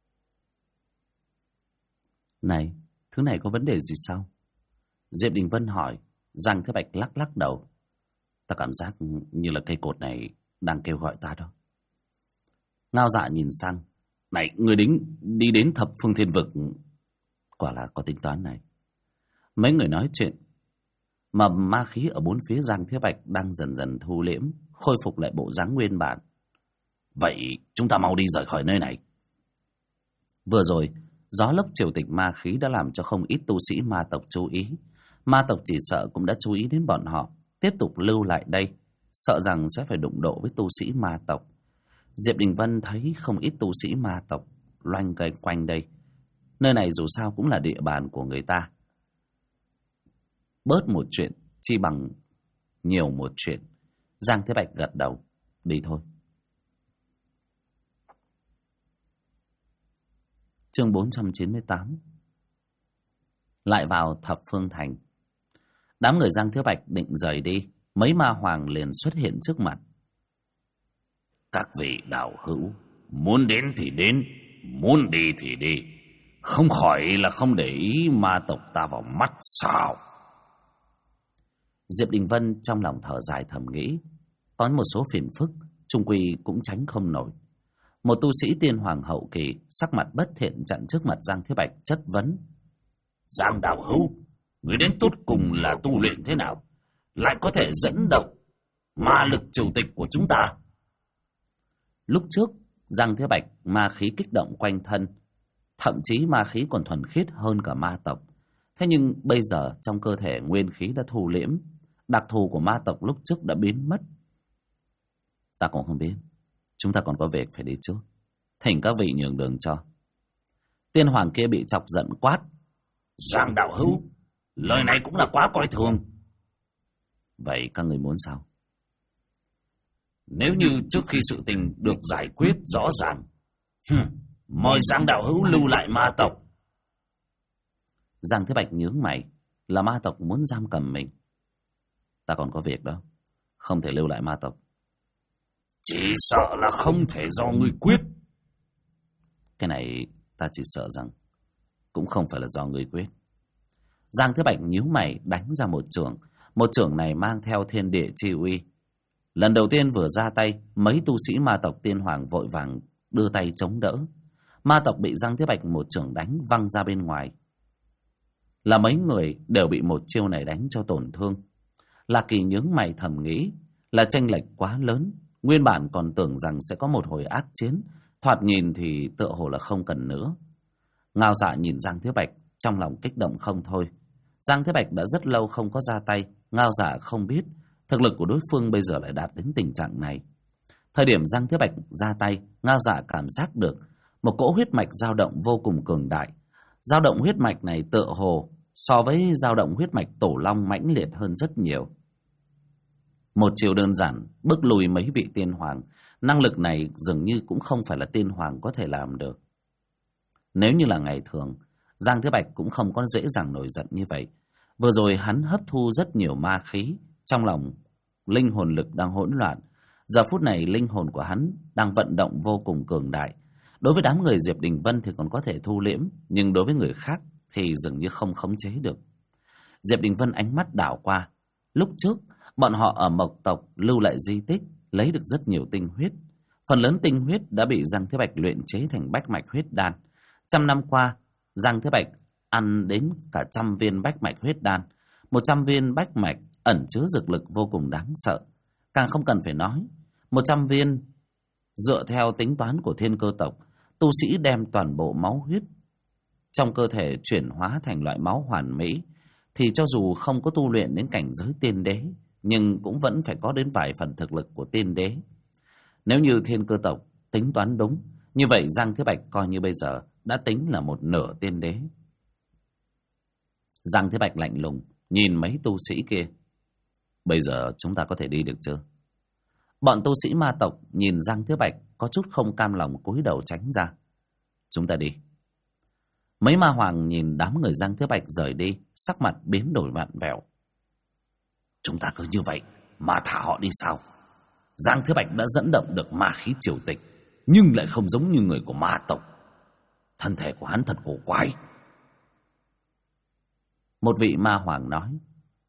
Này, thứ này có vấn đề gì sao? Diệp Đình Vân hỏi. Giang Thế Bạch lắc lắc đầu, ta cảm giác như là cây cột này đang kêu gọi ta đó. Ngao Dạ nhìn sang, này, người đi đến thập phương thiên vực, quả là có tính toán này. Mấy người nói chuyện, mà ma khí ở bốn phía Giang Thế Bạch đang dần dần thu liễm, khôi phục lại bộ dáng nguyên bản. Vậy chúng ta mau đi rời khỏi nơi này. Vừa rồi, gió lốc triều tịch ma khí đã làm cho không ít tu sĩ ma tộc chú ý. Ma tộc chỉ sợ cũng đã chú ý đến bọn họ, tiếp tục lưu lại đây, sợ rằng sẽ phải đụng độ với tu sĩ ma tộc. Diệp Đình Vân thấy không ít tu sĩ ma tộc loanh quanh đây. Nơi này dù sao cũng là địa bàn của người ta. Bớt một chuyện chi bằng nhiều một chuyện. Giang Thế Bạch gật đầu, đi thôi. Chương 498. Lại vào thập phương thành. Đám người Giang Thế Bạch định rời đi, mấy ma hoàng liền xuất hiện trước mặt. Các vị đạo hữu, muốn đến thì đến, muốn đi thì đi, không khỏi là không để ý ma tộc ta vào mắt sao? Diệp Đình Vân trong lòng thở dài thầm nghĩ, có một số phiền phức chung quy cũng tránh không nổi. Một tu sĩ tiên hoàng hậu kỳ sắc mặt bất thiện chặn trước mặt Giang Thế Bạch chất vấn. Giang đạo hữu, người đến tột cùng là tu luyện thế nào, lại có thể dẫn động ma lực triều tịch của chúng ta? Lúc trước Giang Thế Bạch ma khí kích động quanh thân, thậm chí ma khí còn thuần khiết hơn cả ma tộc. Thế nhưng bây giờ trong cơ thể nguyên khí đã thu liễm, đặc thù của ma tộc lúc trước đã biến mất. Ta cũng không biết, chúng ta còn có việc phải đi trước, thỉnh các vị nhường đường cho. Tiên hoàng kia bị chọc giận quát. Giang đạo hữu, lời này cũng là quá coi thường. Vậy các người muốn sao? Nếu như trước khi sự tình được giải quyết rõ ràng, mời Giang đạo hữu lưu lại ma tộc. Giang Thế Bạch nhướng mày, là ma tộc muốn giam cầm mình. Ta còn có việc đó, không thể lưu lại ma tộc. Chỉ sợ là không thể do ngươi quyết. Cái này ta chỉ sợ rằng cũng không phải là do ngươi quyết. Giang Thế Bạch nhíu mày đánh ra một chưởng. Một chưởng này mang theo thiên địa chi uy, Lần đầu tiên vừa ra tay, mấy tu sĩ ma tộc Tiên Hoàng vội vàng đưa tay chống đỡ. Ma tộc bị Giang Thế Bạch một chưởng đánh văng ra bên ngoài. Là mấy người đều bị một chiêu này đánh cho tổn thương. Lạc Kỳ nhướng mày thầm nghĩ là chênh lệch quá lớn. Nguyên bản còn tưởng rằng sẽ có một hồi ác chiến, thoạt nhìn thì tựa hồ là không cần nữa. Ngao Dạ nhìn Giang Thế Bạch, trong lòng kích động không thôi. Giang Thế Bạch đã rất lâu không có ra tay. Ngao Dạ không biết thực lực của đối phương bây giờ lại đạt đến tình trạng này. Thời điểm Giang Thế Bạch ra tay, Ngao Dạ cảm giác được một cỗ huyết mạch dao động vô cùng cường đại. Dao động huyết mạch này tựa hồ so với dao động huyết mạch Tổ Long mãnh liệt hơn rất nhiều. Một chiều đơn giản bước lùi mấy vị tiên hoàng. Năng lực này dường như cũng không phải là tiên hoàng có thể làm được. Nếu như là ngày thường, Giang Thế Bạch cũng không có dễ dàng nổi giận như vậy. Vừa rồi hắn hấp thu rất nhiều ma khí, trong lòng linh hồn lực đang hỗn loạn. Giờ phút này linh hồn của hắn đang vận động vô cùng cường đại. Đối với đám người Diệp Đình Vân thì còn có thể thu liễm, nhưng đối với người khác thì dường như không khống chế được. Diệp Đình Vân ánh mắt đảo qua. Lúc trước bọn họ ở Mộc tộc lưu lại di tích, lấy được rất nhiều tinh huyết. Phần lớn tinh huyết đã bị Giang Thế Bạch luyện chế thành bách mạch huyết đan. 100 năm qua, Giang Thế Bạch ăn đến cả 100 viên bách mạch huyết đan. 100 viên bách mạch ẩn chứa dược lực vô cùng đáng sợ. Càng không cần phải nói, 100 viên dựa theo tính toán của Thiên Cơ tộc, tu sĩ đem toàn bộ máu huyết trong cơ thể chuyển hóa thành loại máu hoàn mỹ, thì cho dù không có tu luyện đến cảnh giới tiên đế, nhưng cũng vẫn phải có đến vài phần thực lực của tiên đế. Nếu như Thiên Cơ tộc tính toán đúng, như vậy Giang Thế Bạch coi như bây giờ đã tính là một nửa tiên đế. Giang Thế Bạch lạnh lùng nhìn mấy tu sĩ kia. Bây giờ chúng ta có thể đi được chưa? Bọn tu sĩ ma tộc nhìn Giang Thế Bạch có chút không cam lòng cúi đầu tránh ra. Chúng ta đi. Mấy ma hoàng nhìn đám người Giang Thế Bạch rời đi, sắc mặt biến đổi vặn vẹo. Chúng ta cứ như vậy mà thả họ đi sao? Giang Thế Bạch đã dẫn động được ma khí triều tịch, nhưng lại không giống như người của ma tộc. Thân thể của hắn thật cổ quái. Một vị ma hoàng nói.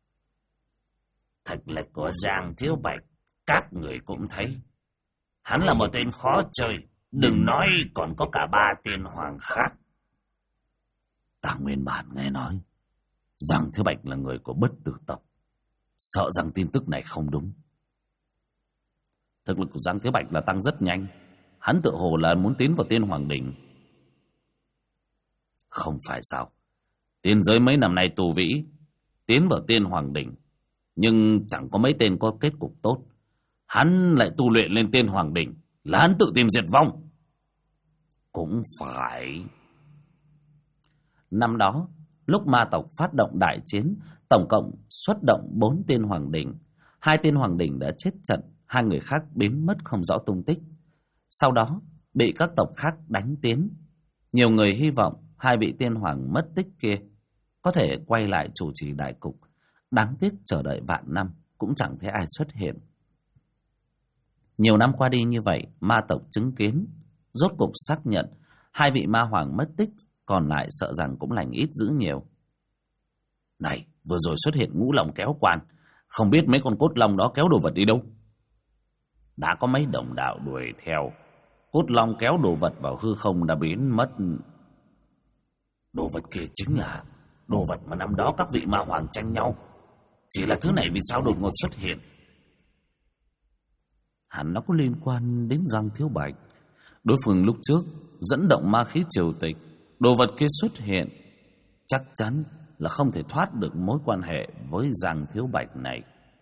Thực lực của Giang Thiếu Bạch các người cũng thấy. Hắn là một tên khó chơi, đừng nói còn có cả 3 tiên hoàng khác. Ta nguyên bản nghe nói Giang Thiếu Bạch là người của Bất Tử tộc, sợ rằng tin tức này không đúng. Thực lực của Giang Thiếu Bạch là tăng rất nhanh. Hắn tự hồ là muốn tiến vào tiên hoàng đỉnh. Không phải sao? Tiên giới mấy năm nay tù vĩ, tiến vào tiên hoàng đỉnh, nhưng chẳng có mấy tên có kết cục tốt. Hắn lại tu luyện lên tiên hoàng đỉnh, là hắn tự tìm diệt vong. Cũng phải. Năm đó, lúc ma tộc phát động đại chiến, tổng cộng xuất động 4 tiên hoàng đỉnh. 2 tiên hoàng đỉnh đã chết trận, 2 người khác biến mất không rõ tung tích. Sau đó, bị các tộc khác đánh tiến. Nhiều người hy vọng 2 vị tiên hoàng mất tích kia có thể quay lại chủ trì đại cục. Đáng tiếc chờ đợi vạn năm cũng chẳng thấy ai xuất hiện. Nhiều năm qua đi như vậy, ma tộc chứng kiến, rốt cục xác nhận 2 vị ma hoàng mất tích, còn lại sợ rằng cũng lành ít dữ nhiều. Này, vừa rồi xuất hiện Ngũ Long kéo quan, không biết mấy con cốt long đó kéo đồ vật đi đâu. Đã có mấy đồng đạo đuổi theo, cốt long kéo đồ vật vào hư không đã biến mất. Đồ vật kia chính là đồ vật mà năm đó các vị ma hoàng tranh nhau. Chỉ là thứ này vì sao đột ngột xuất hiện? Hẳn nó có liên quan đến Giang Thiếu Bạch. Đối phương lúc trước dẫn động ma khí triều tịch, đồ vật kia xuất hiện, chắc chắn là không thể thoát được mối quan hệ với Giang Thiếu Bạch này.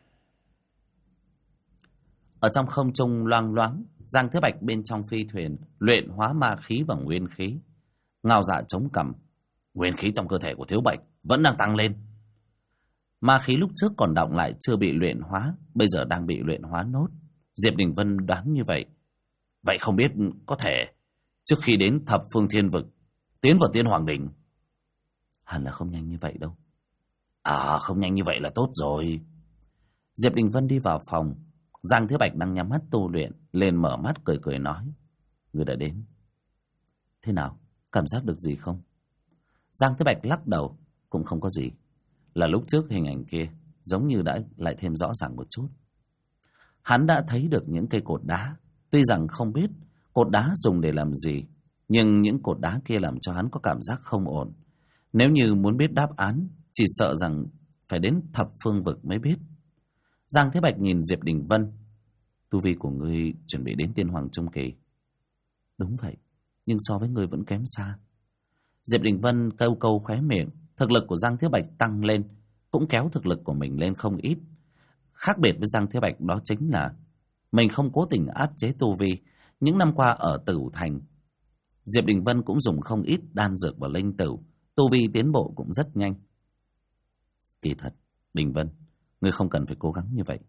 Ở trong không trung loang loáng, Giang Thiếu Bạch bên trong phi thuyền luyện hóa ma khí và nguyên khí. Ngao Dạ chống cằm. Nguyên khí trong cơ thể của Thiếu Bạch vẫn đang tăng lên. Ma khí lúc trước còn đọng lại chưa bị luyện hóa, bây giờ đang bị luyện hóa nốt. Diệp Đình Vân đoán như vậy. Vậy không biết có thể trước khi đến Thập Phương Thiên Vực tiến vào Tiên Hoàng Đỉnh? Hẳn là không nhanh như vậy đâu. Không nhanh như vậy là tốt rồi. Diệp Đình Vân đi vào phòng. Giang Thế Bạch đang nhắm mắt tu luyện, lên mở mắt cười cười nói. Người đã đến. Thế nào? Cảm giác được gì không? Giang Thế Bạch lắc đầu. Cũng không có gì. Là lúc trước hình ảnh kia giống như đã lại thêm rõ ràng một chút. Hắn đã thấy được những cây cột đá. Tuy rằng không biết cột đá dùng để làm gì, nhưng những cột đá kia làm cho hắn có cảm giác không ổn. Nếu như muốn biết đáp án, chỉ sợ rằng phải đến thập phương vực mới biết. Giang Thế Bạch nhìn Diệp Đình Vân. Tu vi của ngươi chuẩn bị đến tiên hoàng trung kỳ. Đúng vậy, nhưng so với ngươi vẫn kém xa. Diệp Đình Vân câu câu khóe miệng. Thực lực của Giang Thế Bạch tăng lên, cũng kéo thực lực của mình lên không ít. Khác biệt với Giang Thế Bạch đó chính là mình không cố tình áp chế tu vi. Những năm qua ở Tử Thành, Diệp Đình Vân cũng dùng không ít đan dược và linh tửu, tu vi tiến bộ cũng rất nhanh. Kỳ thật, Đình Vân, ngươi không cần phải cố gắng như vậy.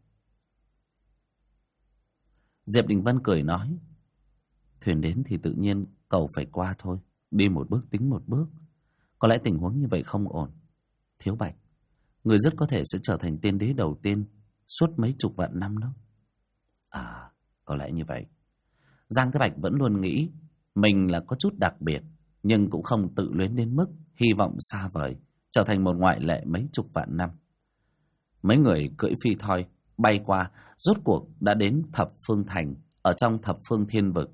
Diệp Đình Vân cười nói, thuyền đến thì tự nhiên cầu phải qua thôi, đi một bước tính một bước. Có lẽ tình huống như vậy không ổn. Thiếu Bạch, người rất có thể sẽ trở thành tiên đế đầu tiên suốt mấy chục vạn năm đó. À, có lẽ như vậy. Giang Thế Bạch vẫn luôn nghĩ mình là có chút đặc biệt, nhưng cũng không tự luyến đến mức hy vọng xa vời trở thành một ngoại lệ mấy chục vạn năm. Mấy người cưỡi phi thoi bay qua, rốt cuộc đã đến Thập Phương Thành ở trong Thập Phương Thiên Vực.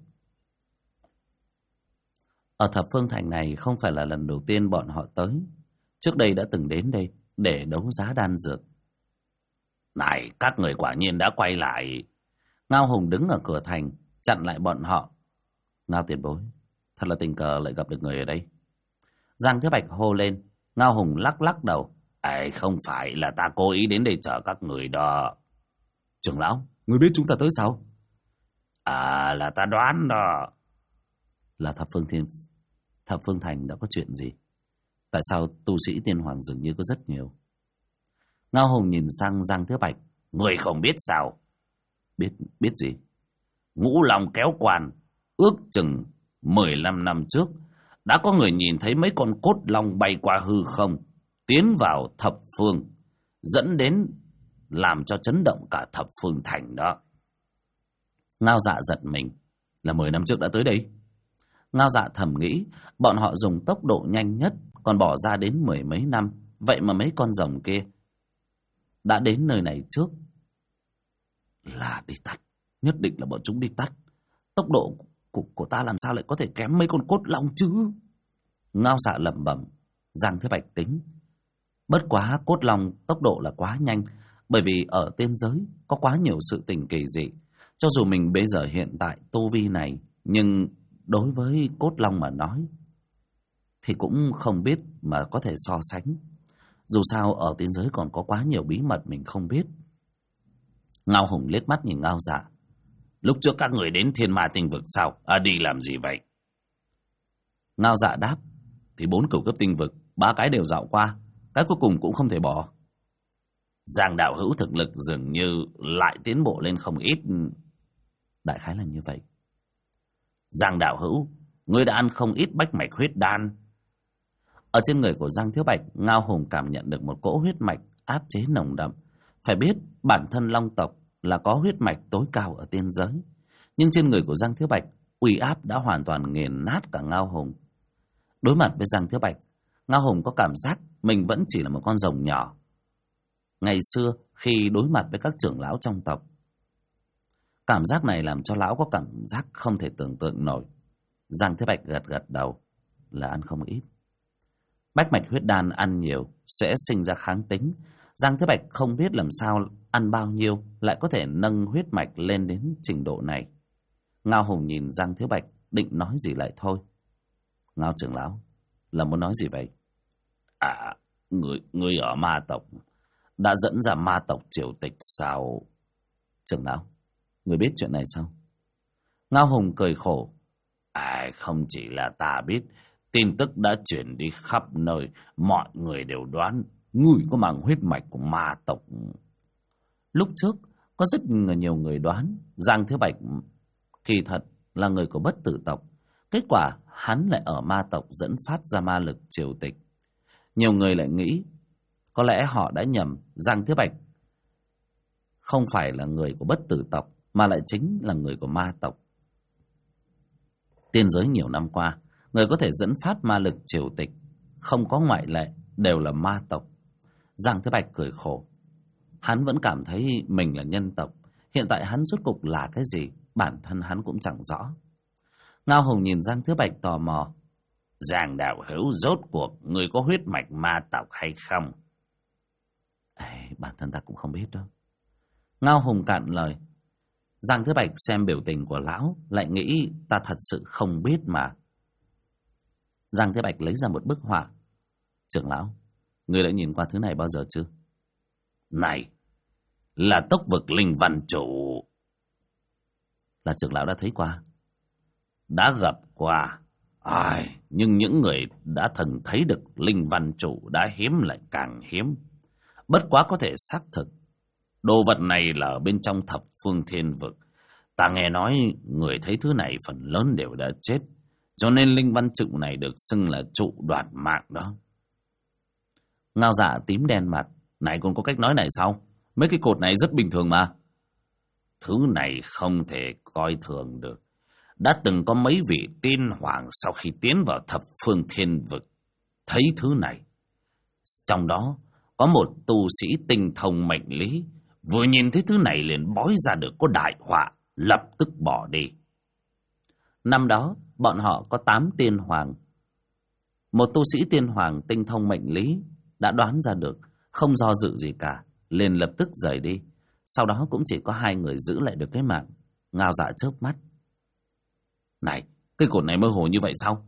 Ở Thập Phương Thành này không phải là lần đầu tiên bọn họ tới. Trước đây đã từng đến đây để đấu giá đan dược. Này, các người quả nhiên đã quay lại. Ngao Hùng đứng ở cửa thành chặn lại bọn họ. Ngao tiền bối, thật là tình cờ lại gặp được người ở đây. Giang Thế Bạch hô lên. Ngao Hùng lắc lắc đầu. Ấy, không phải là ta cố ý đến đây chờ các người đó. Trưởng lão, người biết chúng ta tới sao? À, là ta đoán đó. Là Thập Phương Thành đã có chuyện gì? Tại sao tu sĩ tiên hoàng dường như có rất nhiều? Ngao Hùng nhìn sang Giang Thế Bạch. Người không biết sao? Biết gì? Ngũ Long kéo quan, ước chừng 15 năm trước đã có người nhìn thấy mấy con cốt long bay qua hư không, tiến vào Thập Phương, dẫn đến làm cho chấn động cả Thập Phương Thành đó. Ngao Dạ giật mình. Là 10 năm trước đã tới đây? Ngao Dạ thầm nghĩ, bọn họ dùng tốc độ nhanh nhất còn bỏ ra đến 10 mấy năm, vậy mà mấy con rồng kia đã đến nơi này trước. Là đi tắt, nhất định là bọn chúng đi tắt. Tốc độ của ta làm sao lại có thể kém mấy con cốt long chứ? Ngao Dạ lẩm bẩm. Giang Thế Bạch tính, bất quá cốt long tốc độ là quá nhanh, bởi vì ở tiên giới có quá nhiều sự tình kỳ dị. Cho dù mình bây giờ hiện tại tu vi này, nhưng đối với cốt long mà nói thì cũng không biết mà có thể so sánh. Dù sao ở tiên giới còn có quá nhiều bí mật mình không biết. Ngao Hùng liếc mắt nhìn Ngao Dạ. Lúc trước các người đến Thiên Ma Tinh Vực sao? Đi làm gì vậy? Ngao Dạ đáp. Thì 4 cửu cấp tinh vực, 3 cái đều dạo qua, cái cuối cùng cũng không thể bỏ. Giang đạo hữu thực lực dường như lại tiến bộ lên không ít. Đại khái là như vậy. Giang đạo hữu, ngươi đã ăn không ít bách mạch huyết đan. Ở trên người của Giang Thiếu Bạch, Ngao Hùng cảm nhận được một cỗ huyết mạch áp chế nồng đậm. Phải biết bản thân long tộc là có huyết mạch tối cao ở tiên giới, nhưng trên người của Giang Thiếu Bạch, uy áp đã hoàn toàn nghiền nát cả Ngao Hùng. Đối mặt với Giang Thiếu Bạch, Ngao Hùng có cảm giác mình vẫn chỉ là một con rồng nhỏ. Ngày xưa khi đối mặt với các trưởng lão trong tộc, cảm giác này làm cho lão có cảm giác không thể tưởng tượng nổi. Giang Thế Bạch gật gật đầu, là ăn không ít. Bách mạch huyết đan ăn nhiều sẽ sinh ra kháng tính. Giang Thế Bạch không biết làm sao ăn bao nhiêu lại có thể nâng huyết mạch lên đến trình độ này. Ngao Hùng nhìn Giang Thế Bạch định nói gì lại thôi. Ngao trưởng lão, là muốn nói gì vậy? À, người ở ma tộc đã dẫn ra ma tộc triều tịch sao? Trưởng lão, người biết chuyện này sao? Ngao Hùng cười khổ. Không chỉ là ta biết, tin tức đã chuyển đi khắp nơi, mọi người đều đoán ngươi có mang huyết mạch của ma tộc. Lúc trước có rất nhiều người đoán Giang Thế Bạch kỳ thật là người của Bất Tử tộc. Kết quả hắn lại ở ma tộc dẫn phát ra ma lực triều tịch. Nhiều người lại nghĩ có lẽ họ đã nhầm, Giang Thế Bạch không phải là người của Bất Tử tộc mà lại chính là người của ma tộc. Tiên giới nhiều năm qua, người có thể dẫn phát ma lực triều tịch không có ngoại lệ, đều là ma tộc. Giang Thế Bạch cười khổ. Hắn vẫn cảm thấy mình là nhân tộc. Hiện tại hắn rốt cục là cái gì, bản thân hắn cũng chẳng rõ. Ngao Hùng nhìn Giang Thứ Bạch tò mò. Giang đạo hữu, rốt cuộc người có huyết mạch ma tộc hay không? Bản thân ta cũng không biết đâu. Ngao Hùng cạn lời. Giang Thứ Bạch xem biểu tình của lão, lại nghĩ ta thật sự không biết mà. Giang Thứ Bạch lấy ra một bức họa. Trưởng lão, ngươi đã nhìn qua thứ này bao giờ chưa? Này là tốc vực linh văn chủ. Là trưởng lão đã thấy qua? Đã gặp qua. Nhưng những người đã từng thấy được linh văn chủ đã hiếm lại càng hiếm. Bất quá có thể xác thực đồ vật này là ở bên trong thập phương thiên vực. Ta nghe nói người thấy thứ này phần lớn đều đã chết, cho nên linh văn trụ này được xưng là trụ đoạt mạng đó. Ngao Dạ tím đen mặt. Này còn có cách nói này sao? Mấy cái cột này rất bình thường mà. Thứ này không thể coi thường được. Đã từng có mấy vị tiên hoàng sau khi tiến vào thập phương thiên vực thấy thứ này. Trong đó có một tu sĩ tinh thông mệnh lý, vừa nhìn thấy thứ này liền bói ra được có đại họa, lập tức bỏ đi. Năm đó bọn họ có 8 tiên hoàng. Một tu sĩ tiên hoàng tinh thông mệnh lý đã đoán ra được, không do dự gì cả, liền lập tức rời đi. Sau đó cũng chỉ có 2 người giữ lại được cái mạng. Ngao Dạ chớp mắt. Này, cái cột này mơ hồ như vậy sao?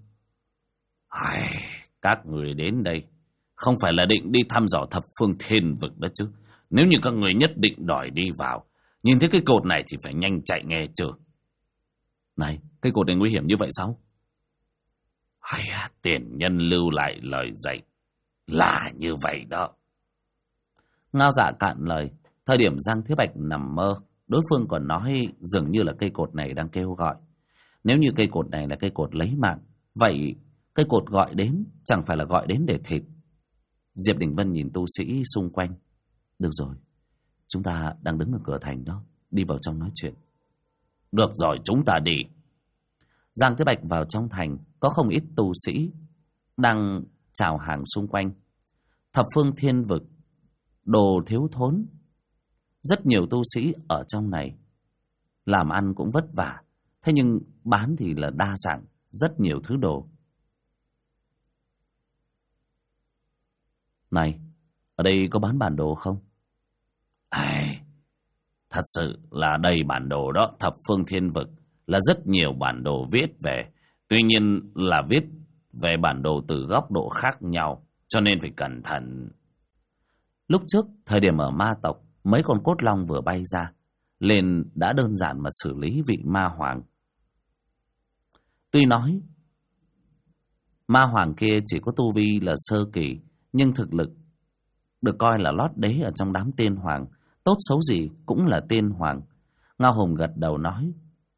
Các người đến đây không phải là định đi thăm dò thập phương thiên vực đó chứ. Nếu như các người nhất định đòi đi vào, nhìn thấy cái cột này thì phải nhanh chạy nghe chưa? Này, cái cột này nguy hiểm như vậy sao? Tiền nhân lưu lại lời dạy là như vậy đó. Ngao Dạ cạn lời. Thời điểm Giang Thế Bạch nằm mơ, đối phương còn nói dường như là cây cột này đang kêu gọi. Nếu như cây cột này là cây cột lấy mạng, vậy cây cột gọi đến chẳng phải là gọi đến để thịt. Diệp Đình Vân nhìn tu sĩ xung quanh. Được rồi, chúng ta đang đứng ở cửa thành đó, đi vào trong nói chuyện. Được rồi, chúng ta đi. Giang Thế Bạch vào trong thành, có không ít tu sĩ đang chào hàng xung quanh. Thập phương thiên vực, đồ thiếu thốn. Rất nhiều tu sĩ ở trong này làm ăn cũng vất vả, thế nhưng bán thì là đa dạng, rất nhiều thứ đồ. Này, ở đây có bán bản đồ không? Thật sự là đầy bản đồ đó. Thập phương thiên vực là rất nhiều bản đồ viết về. Tuy nhiên là viết về bản đồ từ góc độ khác nhau, cho nên phải cẩn thận. Lúc trước, thời điểm ở ma tộc, mấy con cốt long vừa bay ra, liền đã đơn giản mà xử lý vị ma hoàng. Tuy nói ma hoàng kia chỉ có tu vi là sơ kỳ, nhưng thực lực được coi là lót đế ở trong đám tiên hoàng, tốt xấu gì cũng là tiên hoàng. Ngao Hùng gật đầu nói,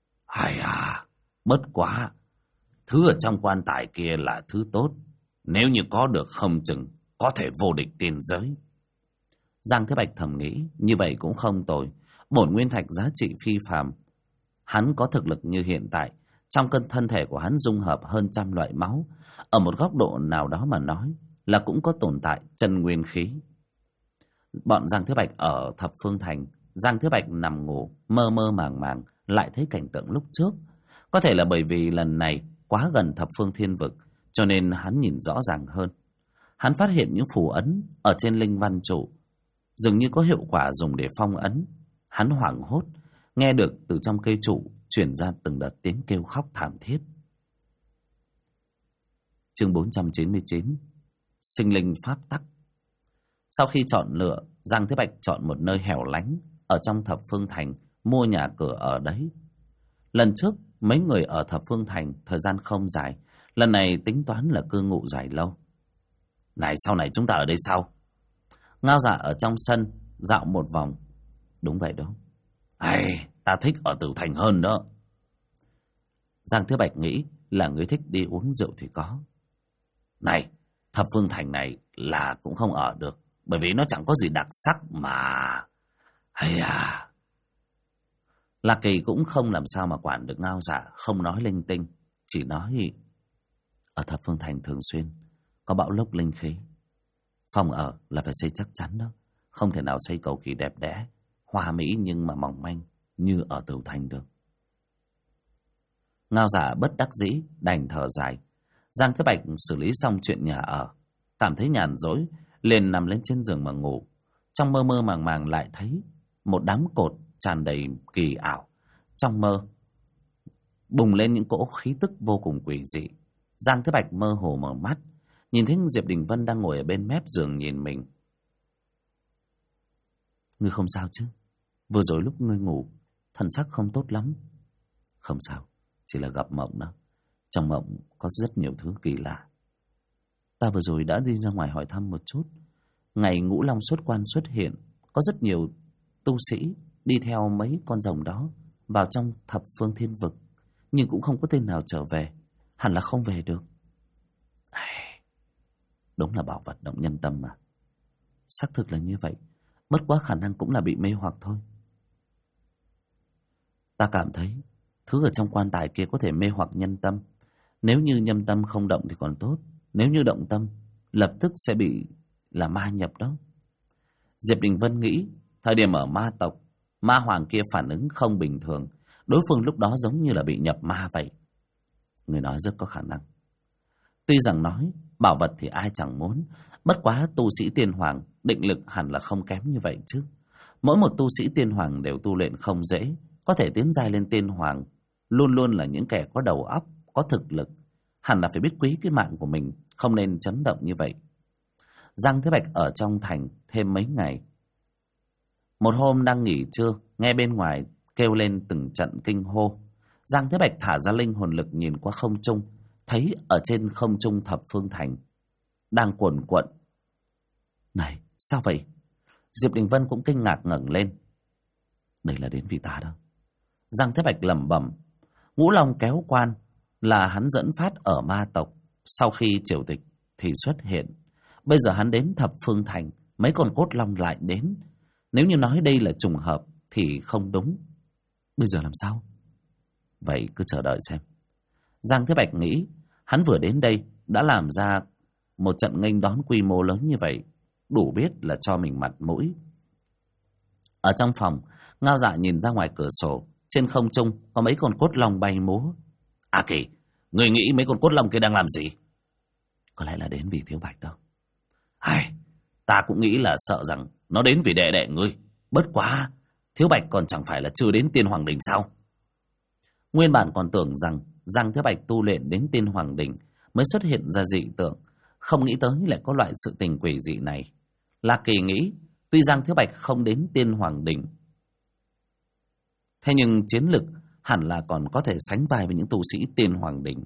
bất quá thứ ở trong quan tài kia là thứ tốt, nếu như có được không chừng có thể vô địch tiên giới. Giang Thế Bạch thầm nghĩ, như vậy cũng không tồi. Bổn nguyên thạch giá trị phi phàm. Hắn có thực lực như hiện tại, trong cân thân thể của hắn dung hợp hơn 100 loại máu, ở một góc độ nào đó mà nói là cũng có tồn tại chân nguyên khí. Bọn Giang Thế Bạch ở thập phương thành. Giang Thế Bạch nằm ngủ, mơ mơ màng màng lại thấy cảnh tượng lúc trước. Có thể là bởi vì lần này quá gần thập phương thiên vực, cho nên hắn nhìn rõ ràng hơn. Hắn phát hiện những phù ấn ở trên linh văn trụ dường như có hiệu quả dùng để phong ấn. Hắn hoảng hốt, nghe được từ trong cây trụ truyền ra từng đợt tiếng kêu khóc thảm thiết. Chương 499, sinh linh pháp tắc. Sau khi chọn lựa, Giang Thế Bạch chọn một nơi hẻo lánh ở trong thập phương thành, mua nhà cửa ở đấy. Lần trước mấy người ở thập phương thành thời gian không dài, lần này tính toán là cư ngụ dài lâu. Này, sau này chúng ta ở đây sao? Ngao Dạ ở trong sân dạo một vòng. Đúng vậy đó. Ta thích ở Tử Thành hơn đó. Giang Thế Bạch nghĩ là người thích đi uống rượu thì có. Này, thập phương thành này là cũng không ở được, bởi vì nó chẳng có gì đặc sắc mà. Lạc Kỳ cũng không làm sao mà quản được Ngao Dạ, không nói linh tinh, chỉ nói ở thập phương thành thường xuyên có bão lốc linh khí. Phòng ở là phải xây chắc chắn đó, không thể nào xây cầu kỳ đẹp đẽ, hoa mỹ nhưng mà mỏng manh, như ở Tửu Thành được. Ngao Dạ bất đắc dĩ đành thở dài. Giang Thế Bạch xử lý xong chuyện nhà ở, cảm thấy nhàn rỗi, liền nằm lên trên giường mà ngủ. Trong mơ mơ màng màng lại thấy một đám cột tràn đầy kỳ ảo. Trong mơ bùng lên những cỗ khí tức vô cùng quỷ dị. Giang Thế Bạch mơ hồ mở mắt, nhìn thấy Diệp Đình Vân đang ngồi ở bên mép giường nhìn mình. Ngươi không sao chứ? Vừa rồi lúc ngươi ngủ, thần sắc không tốt lắm. Không sao, chỉ là gặp mộng đó. Trong mộng có rất nhiều thứ kỳ lạ. Ta vừa rồi đã đi ra ngoài hỏi thăm một chút. Ngày Ngũ Long xuất quan xuất hiện, có rất nhiều tu sĩ đi theo mấy con rồng đó vào trong thập phương thiên vực, nhưng cũng không có tên nào trở về. Hẳn là không về được. Đúng là bảo vật động nhân tâm mà. Xác thực là như vậy. Bất quá khả năng cũng là bị mê hoặc thôi. Ta cảm thấy thứ ở trong quan tài kia có thể mê hoặc nhân tâm. Nếu như nhân tâm không động thì còn tốt. Nếu như động tâm, lập tức sẽ bị là ma nhập đó. Diệp Đình Vân nghĩ, thời điểm ở ma tộc, ma hoàng kia phản ứng không bình thường. Đối phương lúc đó giống như là bị nhập ma vậy. Người nói rất có khả năng. Tuy rằng nói bảo vật thì ai chẳng muốn, bất quá tu sĩ tiên hoàng định lực hẳn là không kém như vậy chứ. Mỗi một tu sĩ tiên hoàng đều tu luyện không dễ, có thể tiến giai lên tiên hoàng luôn luôn là những kẻ có đầu óc, có thực lực, hẳn là phải biết quý cái mạng của mình, không nên chấn động như vậy. Giang Thế Bạch ở trong thành thêm mấy ngày. Một hôm đang nghỉ trưa, nghe bên ngoài kêu lên từng trận kinh hô. Giang Thế Bạch thả ra linh hồn lực nhìn qua không trung, thấy ở trên không trung thập phương thành đang cuồn cuộn. Này, sao vậy? Diệp Đình Vân cũng kinh ngạc ngẩng lên. Đây là đến vì ta đâu. Giang Thế Bạch lẩm bẩm. Ngũ Long kéo quan là hắn dẫn phát ở ma tộc, sau khi triều tịch thì xuất hiện. Bây giờ hắn đến thập phương thành, mấy con cốt long lại đến. Nếu như nói đây là trùng hợp thì không đúng. Bây giờ làm sao? Vậy cứ chờ đợi xem. Giang Thế Bạch nghĩ, hắn vừa đến đây đã làm ra một trận nghênh đón quy mô lớn như vậy, đủ biết là cho mình mặt mũi. Ở trong phòng, Ngao Dạ nhìn ra ngoài cửa sổ, trên không trung có mấy con cốt long bay múa. A Kỳ, người nghĩ mấy con cốt long kia đang làm gì? Có lẽ là đến vì Thiếu Bạch đâu. Ta cũng nghĩ là sợ rằng nó đến vì đệ đệ ngươi. Bất quá, Thiếu Bạch còn chẳng phải là chưa đến tiên hoàng đỉnh sao? Nguyên bản còn tưởng rằng Giang Thiếu Bạch tu luyện đến tiên hoàng đỉnh mới xuất hiện ra dị tượng, không nghĩ tới lại có loại sự tình quỷ dị này. La Kỳ nghĩ, tuy Giang Thiếu Bạch không đến tiên hoàng đỉnh, thế nhưng chiến lực hẳn là còn có thể sánh vai với những tu sĩ tiên hoàng đỉnh.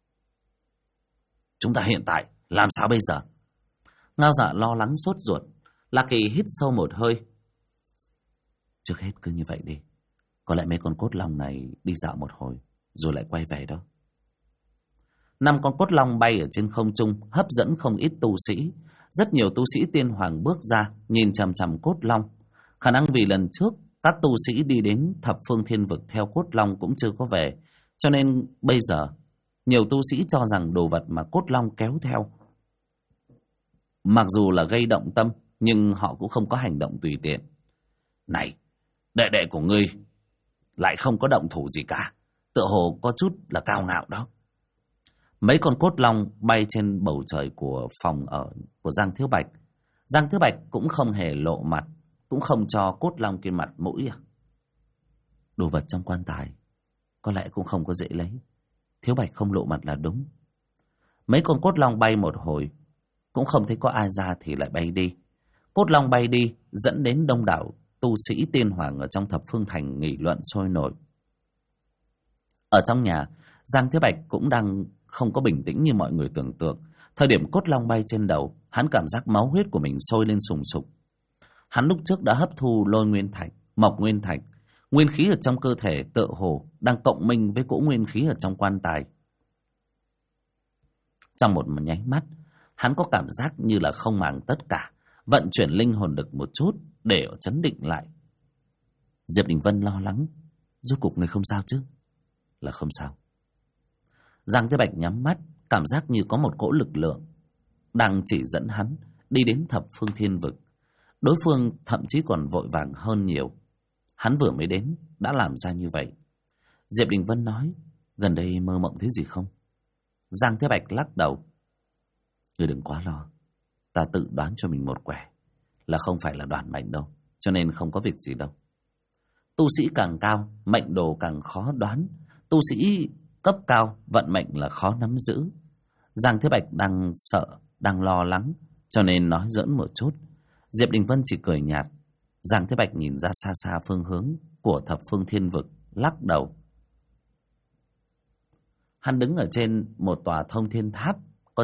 Chúng ta hiện tại làm sao bây giờ? Ngao Dạ lo lắng sốt ruột. La Kỳ hít sâu một hơi. Trước hết cứ như vậy đi. Có lẽ mấy con cốt long này đi dạo một hồi rồi lại quay về đó. 5 con cốt long bay ở trên không trung, hấp dẫn không ít tu sĩ. Rất nhiều tu sĩ tiên hoàng bước ra, nhìn chằm chằm cốt long. Khả năng vì lần trước các tu sĩ đi đến thập phương thiên vực theo cốt long cũng chưa có về, cho nên bây giờ nhiều tu sĩ cho rằng đồ vật mà cốt long kéo theo, mặc dù là gây động tâm, nhưng họ cũng không có hành động tùy tiện. Này, đệ đệ của ngươi lại không có động thủ gì cả, tựa hồ có chút là cao ngạo đó. Mấy con cốt long bay trên bầu trời của phòng ở của Giang Thiếu Bạch. Giang Thiếu Bạch cũng không hề lộ mặt, cũng không cho cốt long kia mặt mũi à? Đồ vật trong quan tài có lẽ cũng không có dễ lấy. Thiếu Bạch không lộ mặt là đúng. Mấy con cốt long bay một hồi, cũng không thấy có ai ra thì lại bay đi. Cốt long bay đi dẫn đến đông đảo tu sĩ tiên hoàng ở trong thập phương thành nghị luận sôi nổi. Ở trong nhà, Giang Thế Bạch cũng đang không có bình tĩnh như mọi người tưởng tượng. Thời điểm cốt long bay trên đầu, hắn cảm giác máu huyết của mình sôi lên sùng sục. Hắn lúc trước đã hấp thu lôi nguyên thạch, mộc nguyên thạch, nguyên khí ở trong cơ thể tựa hồ đang cộng minh với cỗ nguyên khí ở trong quan tài. Trong một nháy mắt, hắn có cảm giác như là không màng tất cả, vận chuyển linh hồn lực một chút để chấn định lại. Diệp Đình Vân lo lắng, rốt cuộc người không sao chứ? Là không sao. Giang Thế Bạch nhắm mắt, cảm giác như có một cỗ lực lượng đang chỉ dẫn hắn đi đến thập phương thiên vực. Đối phương thậm chí còn vội vàng hơn nhiều. Hắn vừa mới đến đã làm ra như vậy. Diệp Đình Vân nói, gần đây mơ mộng thấy gì không? Giang Thế Bạch lắc đầu. Ngươi đừng quá lo, ta tự đoán cho mình một quẻ, là không phải là đoán mệnh đâu, cho nên không có việc gì đâu. Tu sĩ càng cao, mệnh đồ càng khó đoán. Tu sĩ cấp cao, vận mệnh là khó nắm giữ. Giang Thế Bạch đang sợ, đang lo lắng, cho nên nói giỡn một chút. Diệp Đình Vân chỉ cười nhạt. Giang Thế Bạch nhìn ra xa xa phương hướng của thập phương thiên vực, lắc đầu. Hắn đứng ở trên một tòa thông thiên tháp có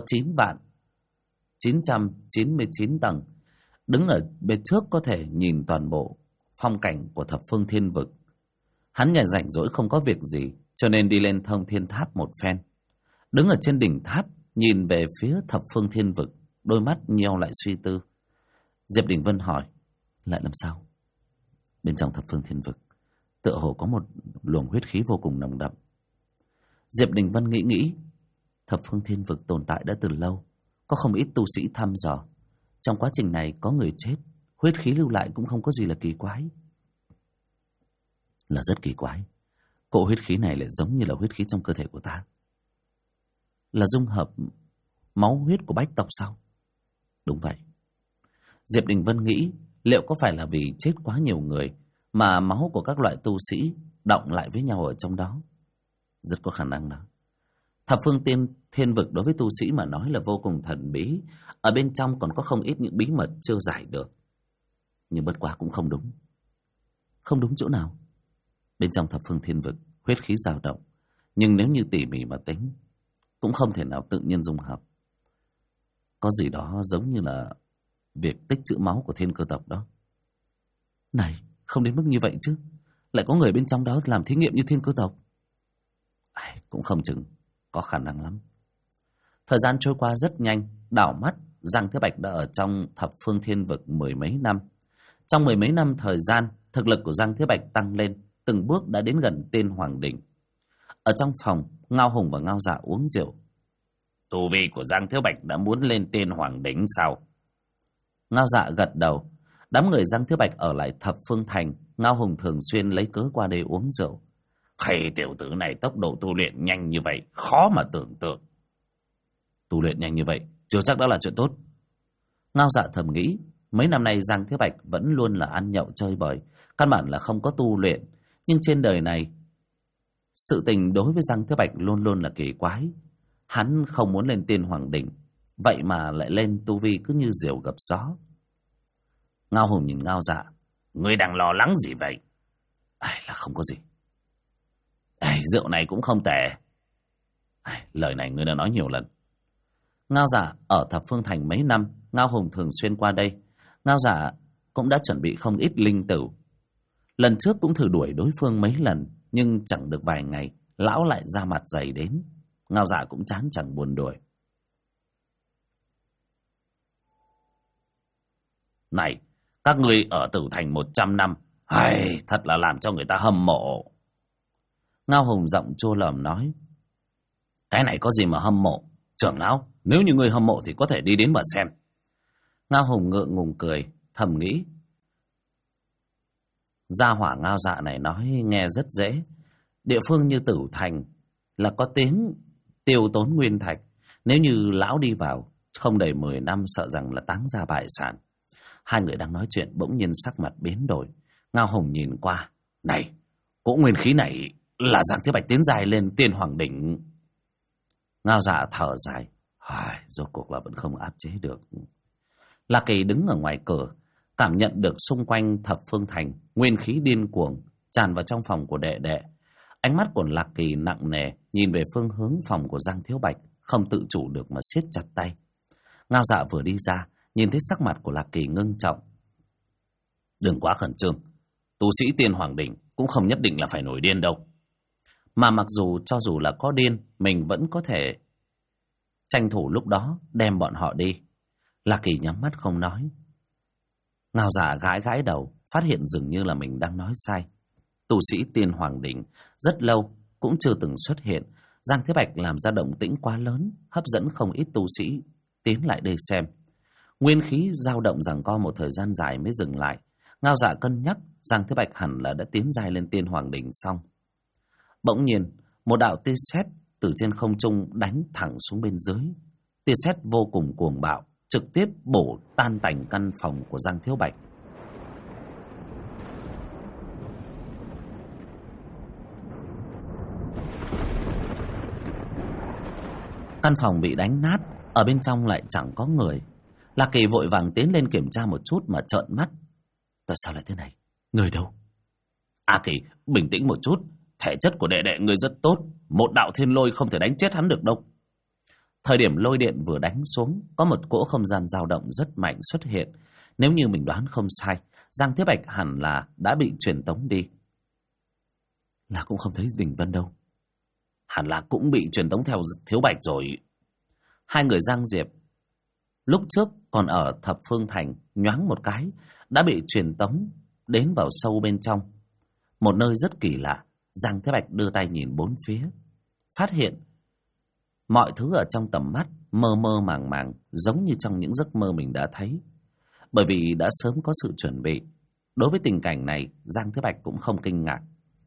9.999 tầng. Đứng ở bên trước có thể nhìn toàn bộ phong cảnh của thập phương thiên vực. Hắn nhà rảnh rỗi không có việc gì, cho nên đi lên thông thiên tháp một phen. Đứng ở trên đỉnh tháp, nhìn về phía thập phương thiên vực, đôi mắt nheo lại suy tư. Diệp Đình Vân hỏi, lại làm sao? Bên trong thập phương thiên vực, tựa hồ có một luồng huyết khí vô cùng nồng đậm. Diệp Đình Vân nghĩ, thập phương thiên vực tồn tại đã từ lâu, có không ít tu sĩ thăm dò. Trong quá trình này có người chết, huyết khí lưu lại cũng không có gì là kỳ quái. Là rất kỳ quái. Cỗ huyết khí này lại giống như là huyết khí trong cơ thể của ta. Là dung hợp máu huyết của bách tộc sao? Đúng vậy. Diệp Đình Vân nghĩ, liệu có phải là vì chết quá nhiều người mà máu của các loại tu sĩ đọng lại với nhau ở trong đó? Rất có khả năng đó. Thập phương thiên vực đối với tu sĩ mà nói là vô cùng thần bí. Ở bên trong còn có không ít những bí mật chưa giải được. Nhưng bất quá cũng không đúng. Không đúng chỗ nào? Bên trong thập phương thiên vực, huyết khí dao động. Nhưng nếu như tỉ mỉ mà tính, cũng không thể nào tự nhiên dung hợp. Có gì đó giống như là việc tích trữ máu của thiên cơ tộc đó. Này, không đến mức như vậy chứ. Lại có người bên trong đó làm thí nghiệm như thiên cơ tộc. Cũng không chừng, có khả năng lắm. Thời gian trôi qua rất nhanh, đảo mắt, Giang Thế Bạch đã ở trong thập phương thiên vực 10 mấy năm. Trong 10 mấy năm thời gian, thực lực của Giang Thế Bạch tăng lên, từng bước đã đến gần tên Hoàng Đỉnh. Ở trong phòng, Ngao Hùng và Ngao Dạ uống rượu. Tu vi của Giang Thế Bạch đã muốn lên tên Hoàng Đỉnh sao? Ngao Dạ gật đầu. Đám người Giang Thế Bạch ở lại thập phương thành, Ngao Hùng thường xuyên lấy cớ qua đây uống rượu. Hay tiểu tử này tốc độ tu luyện nhanh như vậy, khó mà tưởng tượng. Tu luyện nhanh như vậy, chưa chắc đã là chuyện tốt. Ngao Dạ thầm nghĩ, mấy năm nay Giang Thế Bạch vẫn luôn là ăn nhậu chơi bời, căn bản là không có tu luyện. Nhưng trên đời này, sự tình đối với Giang Thế Bạch luôn luôn là kỳ quái. Hắn không muốn lên tiên Hoàng Đỉnh, vậy mà lại lên tu vi cứ như diều gặp gió. Ngao Hùng nhìn Ngao Dạ, ngươi đang lo lắng gì vậy? Là không có gì. Rượu này cũng không tệ. Lời này ngươi đã nói nhiều lần. Ngao Dạ ở thập phương thành mấy năm, Ngao Hùng thường xuyên qua đây. Ngao Dạ cũng đã chuẩn bị không ít linh tửu. Lần trước cũng thử đuổi đối phương mấy lần, nhưng chẳng được vài ngày, lão lại ra mặt dày đến. Ngao Dạ cũng chán chẳng buồn đuổi. Này, các ngươi ở Tử Thành 100 năm, thật là làm cho người ta hâm mộ. Ngao Hùng giọng chua lòm nói, cái này có gì mà hâm mộ? Trưởng lão, nếu như ngươi hâm mộ thì có thể đi đến mà xem. Ngao Hùng ngượng ngùng cười, thầm nghĩ, gia hỏa Ngao Dạ này nói nghe rất dễ. Địa phương như Tử Thành là có tiếng tiêu tốn nguyên thạch. Nếu như lão đi vào, không đầy 10 năm sợ rằng là táng ra bại sản. Hai người đang nói chuyện bỗng nhiên sắc mặt biến đổi. Ngao Hùng nhìn qua, này, cỗ nguyên khí này là Giang Thế Bạch tiến dài lên tiên Hoàng Đỉnh. Ngao Dạ thở dài, rốt cuộc là vẫn không áp chế được. Lạc Kỳ đứng ở ngoài cửa, cảm nhận được xung quanh thập phương thành nguyên khí điên cuồng tràn vào trong phòng của đệ đệ. Ánh mắt của Lạc Kỳ nặng nề nhìn về phương hướng phòng của Giang Thiếu Bạch, không tự chủ được mà siết chặt tay. Ngao Dạ vừa đi ra, nhìn thấy sắc mặt của Lạc Kỳ ngưng trọng. Đừng quá khẩn trương, tu sĩ tiên Hoàng Đỉnh cũng không nhất định là phải nổi điên đâu. Mà mặc dù cho dù là có điên, mình vẫn có thể tranh thủ lúc đó đem bọn họ đi. Lạc Kỳ nhắm mắt không nói. Ngao Dạ gãi gãi đầu, phát hiện dường như là mình đang nói sai. Tu sĩ tiên Hoàng Đỉnh rất lâu cũng chưa từng xuất hiện. Giang Thế Bạch làm ra động tĩnh quá lớn, hấp dẫn không ít tu sĩ tiến lại đây xem. Nguyên khí dao động giằng co một thời gian dài mới dừng lại. Ngao Dạ cân nhắc Giang Thế Bạch hẳn là đã tiến giai lên tiên hoàng đỉnh xong. Bỗng nhiên một đạo tia sét từ trên không trung đánh thẳng xuống bên dưới. Tia sét vô cùng cuồng bạo, trực tiếp bổ tan tành căn phòng của Giang Thiếu Bạch. Căn phòng bị đánh nát, ở bên trong lại chẳng có người. Lạc Kỳ vội vàng tiến lên kiểm tra một chút mà trợn mắt. Tại sao lại thế này? Người đâu? A Kỳ, bình tĩnh một chút. Thể chất của đệ đệ người rất tốt. Một đạo thiên lôi không thể đánh chết hắn được đâu. Thời điểm lôi điện vừa đánh xuống, có một cỗ không gian dao động rất mạnh xuất hiện. Nếu như mình đoán không sai, Giang Thế Bạch hẳn là đã bị truyền tống đi. Là cũng không thấy Đình Vân đâu. Hẳn là cũng bị truyền tống theo Thiếu Bạch rồi. Hai người Giang Diệp lúc trước còn ở Thập Phương Thành, nhoáng một cái đã bị truyền tống đến vào sâu bên trong một nơi rất kỳ lạ. Giang Thế Bạch đưa tay nhìn bốn phía, phát hiện mọi thứ ở trong tầm mắt mơ mơ màng màng, giống như trong những giấc mơ mình đã thấy. Bởi vì đã sớm có sự chuẩn bị, đối với tình cảnh này Giang Thế Bạch cũng không kinh ngạc.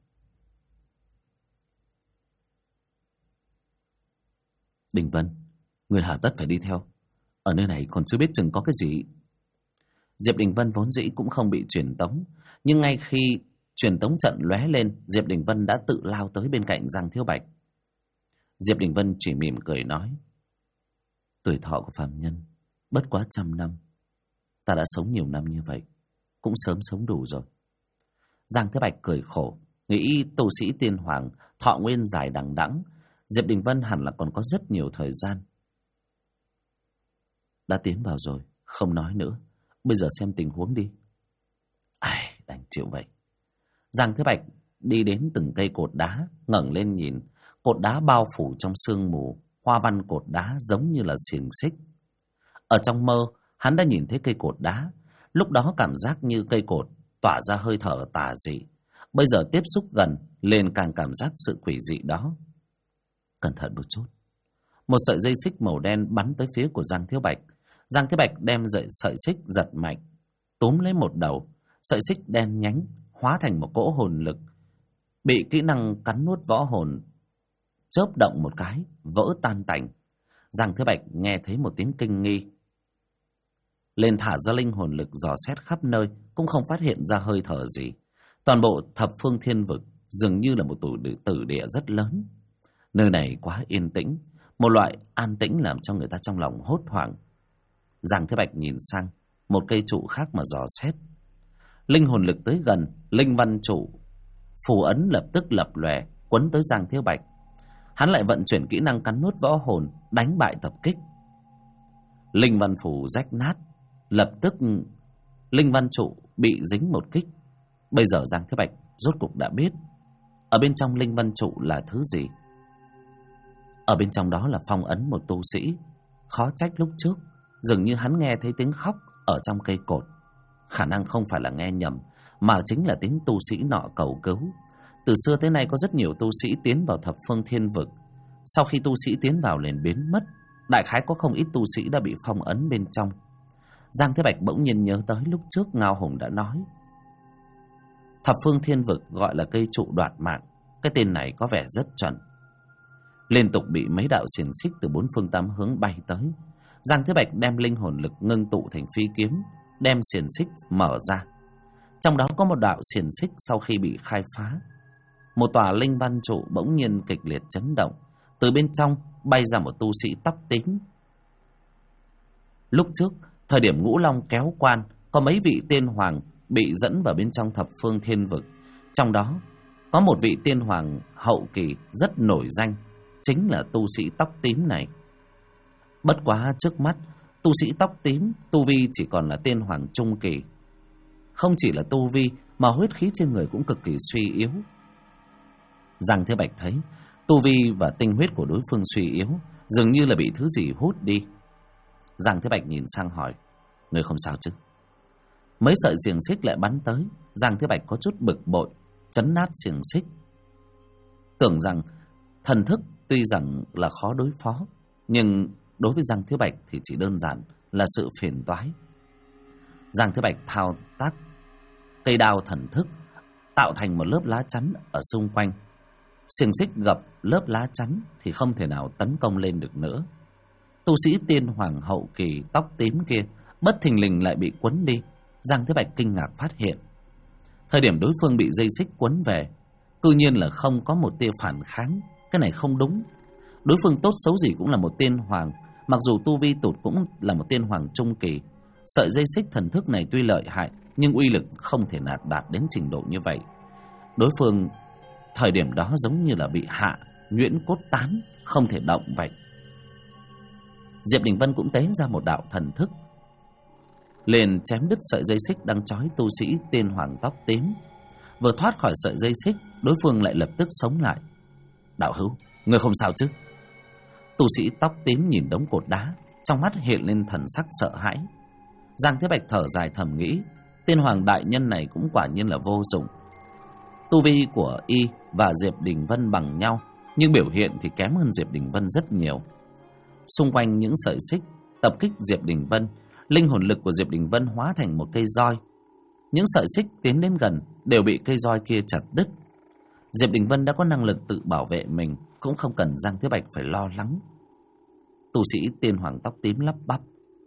Đình Vân, người hà tất phải đi theo. Ở nơi này còn chưa biết chừng có cái gì. Diệp Đình Vân vốn dĩ cũng không bị truyền tống, nhưng ngay khi truyền tống trận lóe lên, Diệp Đình Vân đã tự lao tới bên cạnh Giang Thiếu Bạch. Diệp Đình Vân chỉ mỉm cười nói: tuổi thọ của phàm nhân bất quá 100 năm. Ta đã sống nhiều năm như vậy, cũng sớm sống đủ rồi. Giang Thế Bạch cười khổ, nghĩ tu sĩ tiên hoàng thọ nguyên dài đằng đẵng, Diệp Đình Vân hẳn là còn có rất nhiều thời gian. Đã tiến vào rồi, không nói nữa. Bây giờ xem tình huống đi. Ai, đành chịu vậy. Giang Thế Bạch đi đến từng cây cột đá, ngẩng lên nhìn. Cột đá bao phủ trong sương mù, hoa văn cột đá giống như là xiềng xích. Ở trong mơ, hắn đã nhìn thấy cây cột đá. Lúc đó cảm giác như cây cột tỏa ra hơi thở tà dị. Bây giờ tiếp xúc gần, lên càng cảm giác sự quỷ dị đó. Cẩn thận một chút. Một sợi dây xích màu đen bắn tới phía của Giang Thiếu Bạch. Giang Thiếu Bạch đem sợi xích giật mạnh, túm lấy một đầu. Sợi xích đen nhánh hóa thành một cỗ hồn lực, bị kỹ năng cắn nuốt võ hồn chớp động một cái, vỡ tan tành. Giang Thiếu Bạch nghe thấy một tiếng kinh nghi, lên thả ra linh hồn lực dò xét khắp nơi, cũng không phát hiện ra hơi thở gì. Toàn bộ Thập Phương Thiên Vực dường như là một tử địa rất lớn. Nơi này quá yên tĩnh, một loại an tĩnh làm cho người ta trong lòng hốt hoảng. Giang Thế Bạch nhìn sang một cây trụ khác mà dò xét. Linh hồn lực tới gần, linh văn trụ phù ấn lập tức lập lòe quấn tới Giang Thế Bạch. Hắn lại vận chuyển kỹ năng cắn nuốt võ hồn, đánh bại tập kích. Linh văn phù rách nát, lập tức linh văn trụ bị dính một kích. Bây giờ Giang Thế Bạch rốt cục đã biết ở bên trong linh văn trụ là thứ gì. Ở bên trong đó là phong ấn một tu sĩ. Khó trách lúc trước dường như hắn nghe thấy tiếng khóc ở trong cây cột. Khả năng không phải là nghe nhầm, mà chính là tiếng tu sĩ nọ cầu cứu. Từ xưa tới nay có rất nhiều tu sĩ tiến vào Thập Phương Thiên Vực. Sau khi tu sĩ tiến vào liền biến mất. Đại khái có không ít tu sĩ đã bị phong ấn bên trong. Giang Thế Bạch bỗng nhiên nhớ tới lúc trước Ngao Hùng đã nói Thập Phương Thiên Vực gọi là cây trụ đoạt mạng. Cái tên này có vẻ rất chuẩn. Liên tục bị mấy đạo xiềng xích từ bốn phương tám hướng bay tới. Giang Thế Bạch đem linh hồn lực ngưng tụ thành phi kiếm, đem xiềng xích mở ra. Trong đó có một đạo xiềng xích sau khi bị khai phá, một tòa linh văn trụ bỗng nhiên kịch liệt chấn động. Từ bên trong bay ra một tu sĩ tóc tím. Lúc trước, thời điểm Ngũ Long kéo quan, có mấy vị tiên hoàng bị dẫn vào bên trong Thập Phương Thiên Vực. Trong đó có một vị tiên hoàng hậu kỳ rất nổi danh, chính là tu sĩ tóc tím này. Bất quá trước mắt, tu sĩ tóc tím tu vi chỉ còn là tiên hoàng trung kỳ. Không chỉ là tu vi mà huyết khí trên người cũng cực kỳ suy yếu. Giang Thế Bạch thấy tu vi và tinh huyết của đối phương suy yếu, dường như là bị thứ gì hút đi. Giang Thế Bạch nhìn sang hỏi: người không sao chứ? Mấy sợi xiềng xích lại bắn tới. Giang Thế Bạch có chút bực bội, chấn nát xiềng xích. Tưởng rằng thần thức tuy rằng là khó đối phó, nhưng đối với Giang Thế Bạch thì chỉ đơn giản là sự phiền toái. Giang Thế Bạch thao tác Cây đao thần thức tạo thành một lớp lá chắn ở xung quanh. Xiềng xích gập lớp lá chắn thì không thể nào tấn công lên được nữa. Tu sĩ tiên hoàng hậu kỳ tóc tím kia bất thình lình lại bị quấn đi. Giang Thế Bạch kinh ngạc phát hiện, thời điểm đối phương bị dây xích quấn về, cư nhiên là không có một tia phản kháng. Cái này không đúng. Đối phương tốt xấu gì cũng là một tiên hoàng, mặc dù tu vi tụt cũng là một tiên hoàng trung kỳ. Sợi dây xích thần thức này tuy lợi hại, nhưng uy lực không thể nào đạt đến trình độ như vậy. Đối phương thời điểm đó giống như là bị hạ nhuyễn cốt tán, không thể động vậy. Diệp Đình Vân cũng tế ra một đạo thần thức, liền chém đứt sợi dây xích đang trói tu sĩ tiên hoàng tóc tím. Vừa thoát khỏi sợi dây xích, đối phương lại lập tức sống lại. Đạo hữu, ngươi không sao chứ? Tu sĩ tóc tím nhìn đống cột đá, trong mắt hiện lên thần sắc sợ hãi. Giang Thế Bạch thở dài thầm nghĩ, tiên hoàng đại nhân này cũng quả nhiên là vô dụng. Tu vi của y và Diệp Đình Vân bằng nhau, nhưng biểu hiện thì kém hơn Diệp Đình Vân rất nhiều. Xung quanh những sợi xích tập kích Diệp Đình Vân, linh hồn lực của Diệp Đình Vân hóa thành một cây roi. Những sợi xích tiến đến gần đều bị cây roi kia chặt đứt. Diệp Đình Vân đã có năng lực tự bảo vệ mình, cũng không cần Giang Thế Bạch phải lo lắng. Tu sĩ tiên hoàng tóc tím lắp bắp,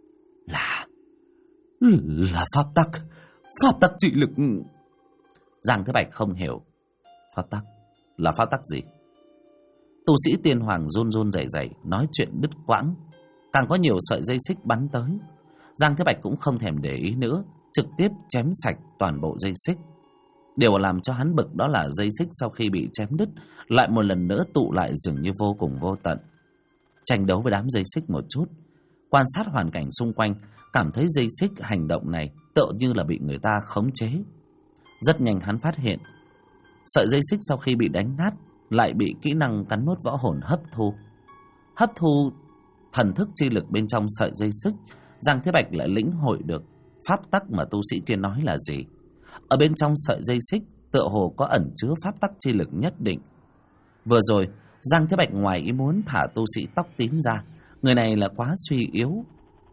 là pháp tắc trị lực. Giang Thế Bạch không hiểu, pháp tắc là pháp tắc gì? Tu sĩ tiên hoàng run run rẩy rẩy nói chuyện đứt quãng. Càng có nhiều sợi dây xích bắn tới, Giang Thế Bạch cũng không thèm để ý nữa, trực tiếp chém sạch toàn bộ dây xích. Điều làm cho hắn bực đó là dây xích sau khi bị chém đứt lại một lần nữa tụ lại dường như vô cùng vô tận. Tranh đấu với đám dây xích một chút, quan sát hoàn cảnh xung quanh, cảm thấy dây xích hành động này tựa như là bị người ta khống chế. Rất nhanh hắn phát hiện, sợi dây xích sau khi bị đánh nát lại bị kỹ năng cắn nuốt võ hồn hấp thu thần thức chi lực bên trong sợi dây xích. Giang Thế Bạch lại lĩnh hội được pháp tắc mà tu sĩ kia nói là gì. Ở bên trong sợi dây xích tựa hồ có ẩn chứa pháp tắc chi lực nhất định. Vừa rồi Giang Thế Bạch ngoài ý muốn thả tu sĩ tóc tím ra, người này là quá suy yếu.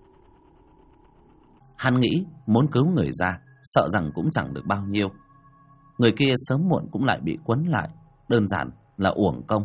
Hắn nghĩ muốn cứu người ra, sợ rằng cũng chẳng được bao nhiêu. Người kia sớm muộn cũng lại bị quấn lại, đơn giản là uổng công.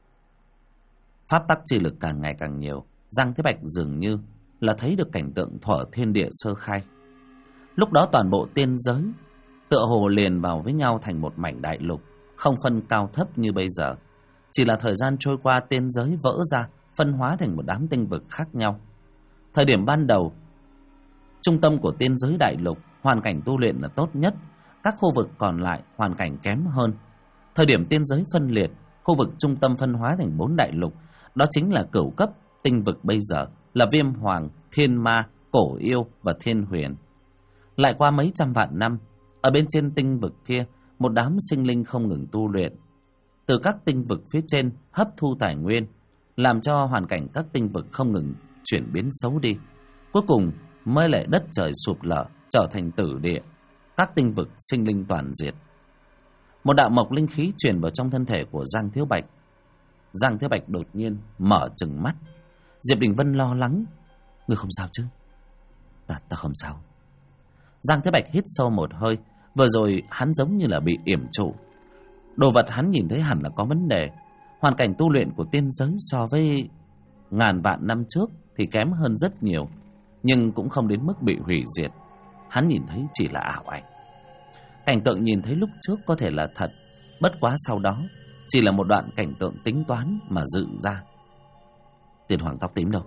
Pháp tắc chi lực càng ngày càng nhiều, Giang Thế Bạch dường như là thấy được cảnh tượng thuở thiên địa sơ khai. Lúc đó toàn bộ tiên giới tựa hồ liền vào với nhau thành một mảnh đại lục, không phân cao thấp như bây giờ. Chỉ là thời gian trôi qua, tiên giới vỡ ra, phân hóa thành một đám tinh vực khác nhau. Thời điểm ban đầu, trung tâm của tiên giới đại lục, hoàn cảnh tu luyện là tốt nhất, các khu vực còn lại hoàn cảnh kém hơn. Thời điểm tiên giới phân liệt, khu vực trung tâm phân hóa thành 4 đại lục, đó chính là cửu cấp tinh vực bây giờ, là Viêm Hoàng, Thiên Ma, Cổ Yêu và Thiên Huyền. Lại qua mấy trăm vạn năm, ở bên trên tinh vực kia, một đám sinh linh không ngừng tu luyện. Từ các tinh vực phía trên hấp thu tài nguyên, làm cho hoàn cảnh các tinh vực không ngừng chuyển biến xấu đi. Cuối cùng mới lại đất trời sụp lở, trở thành tử địa, các tinh vực sinh linh toàn diệt. Một đạo mộc linh khí truyền vào trong thân thể của Giang Thiếu Bạch. Giang Thiếu Bạch đột nhiên mở trừng mắt. Diệp Đình Vân lo lắng, ngươi không sao chứ? Ta không sao. Giang Thiếu Bạch hít sâu một hơi. Vừa rồi hắn giống như là bị yểm trụ. Đồ vật hắn nhìn thấy hẳn là có vấn đề. Hoàn cảnh tu luyện của tiên giới so với ngàn vạn năm trước thì kém hơn rất nhiều, nhưng cũng không đến mức bị hủy diệt. Hắn nhìn thấy chỉ là ảo ảnh. Cảnh tượng nhìn thấy lúc trước có thể là thật, bất quá sau đó chỉ là một đoạn cảnh tượng tính toán mà dựng ra. Tiên hoàng tóc tím đâu?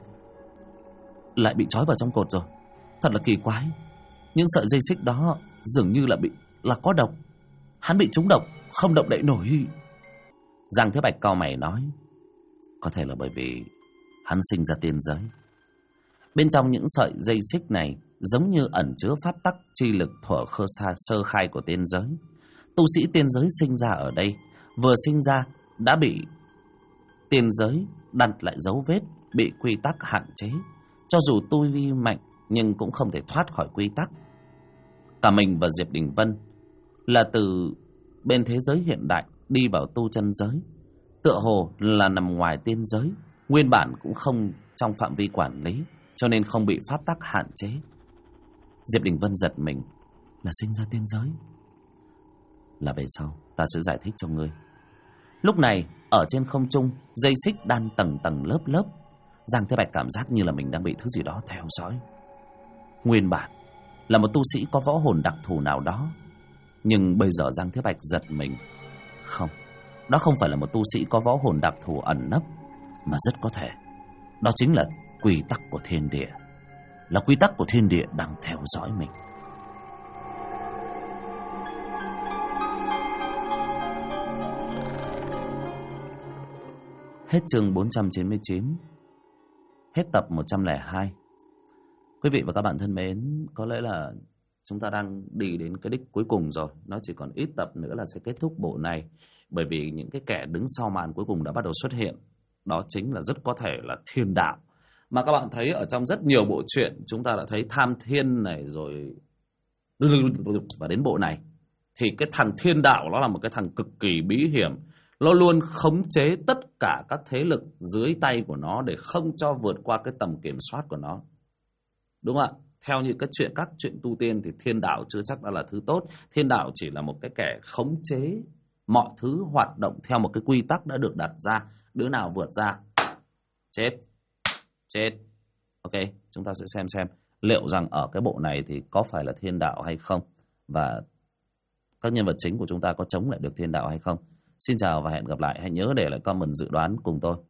Lại bị trói vào trong cột rồi. Thật là kỳ quái. Những sợi dây xích đó dường như là có độc. Hắn bị trúng độc, không động đậy nổi. Giang Thế Bạch cau mày nói, có thể là bởi vì hắn sinh ra tiên giới. Bên trong những sợi dây xích này giống như ẩn chứa pháp tắc chi lực thuở sơ khai của tiên giới. Tu sĩ tiên giới sinh ra ở đây, vừa sinh ra đã bị tiên giới đặt lại dấu vết, bị quy tắc hạn chế. Cho dù tu vi mạnh nhưng cũng không thể thoát khỏi quy tắc. Cả mình và Diệp Đình Vân là từ bên thế giới hiện đại đi vào tu chân giới, tựa hồ là nằm ngoài tiên giới, nguyên bản cũng không trong phạm vi quản lý, cho nên không bị pháp tắc hạn chế. Diệp Đình Vân giật mình, là sinh ra tiên giới là về sau ta sẽ giải thích cho ngươi. Lúc này ở trên không trung, dây xích đan tầng tầng lớp lớp. Giang Thế Bạch cảm giác như là mình đang bị thứ gì đó theo dõi. Nguyên bản là một tu sĩ có võ hồn đặc thù nào đó, nhưng bây giờ Giang Thế Bạch giật mình. Không, đó không phải là một tu sĩ có võ hồn đặc thù ẩn nấp, mà rất có thể đó chính là quy tắc của thiên địa. Là quy tắc của thiên địa đang theo dõi mình. Hết chương 499. Hết tập 102. Quý vị và các bạn thân mến, có lẽ là chúng ta đang đi đến cái đích cuối cùng rồi. Nó chỉ còn ít tập nữa là sẽ kết thúc bộ này. Bởi vì những cái kẻ đứng sau màn cuối cùng đã bắt đầu xuất hiện. Đó chính là rất có thể là thiên đạo. Mà các bạn thấy ở trong rất nhiều bộ truyện, chúng ta đã thấy Tham Thiên này rồi. Và đến bộ này thì cái thằng thiên đạo nó là một cái thằng cực kỳ bí hiểm. Nó luôn khống chế tất cả các thế lực dưới tay của nó để không cho vượt qua cái tầm kiểm soát của nó. Đúng không ạ? Theo như các chuyện tu tiên thì thiên đạo chưa chắc đã là thứ tốt. Thiên đạo chỉ là một cái kẻ khống chế mọi thứ hoạt động theo một cái quy tắc đã được đặt ra. Đứa nào vượt ra, chết. Ok, chúng ta sẽ xem liệu rằng ở cái bộ này thì có phải là thiên đạo hay không, và các nhân vật chính của chúng ta có chống lại được thiên đạo hay không. Xin chào và hẹn gặp lại. Hãy nhớ để lại comment dự đoán cùng tôi.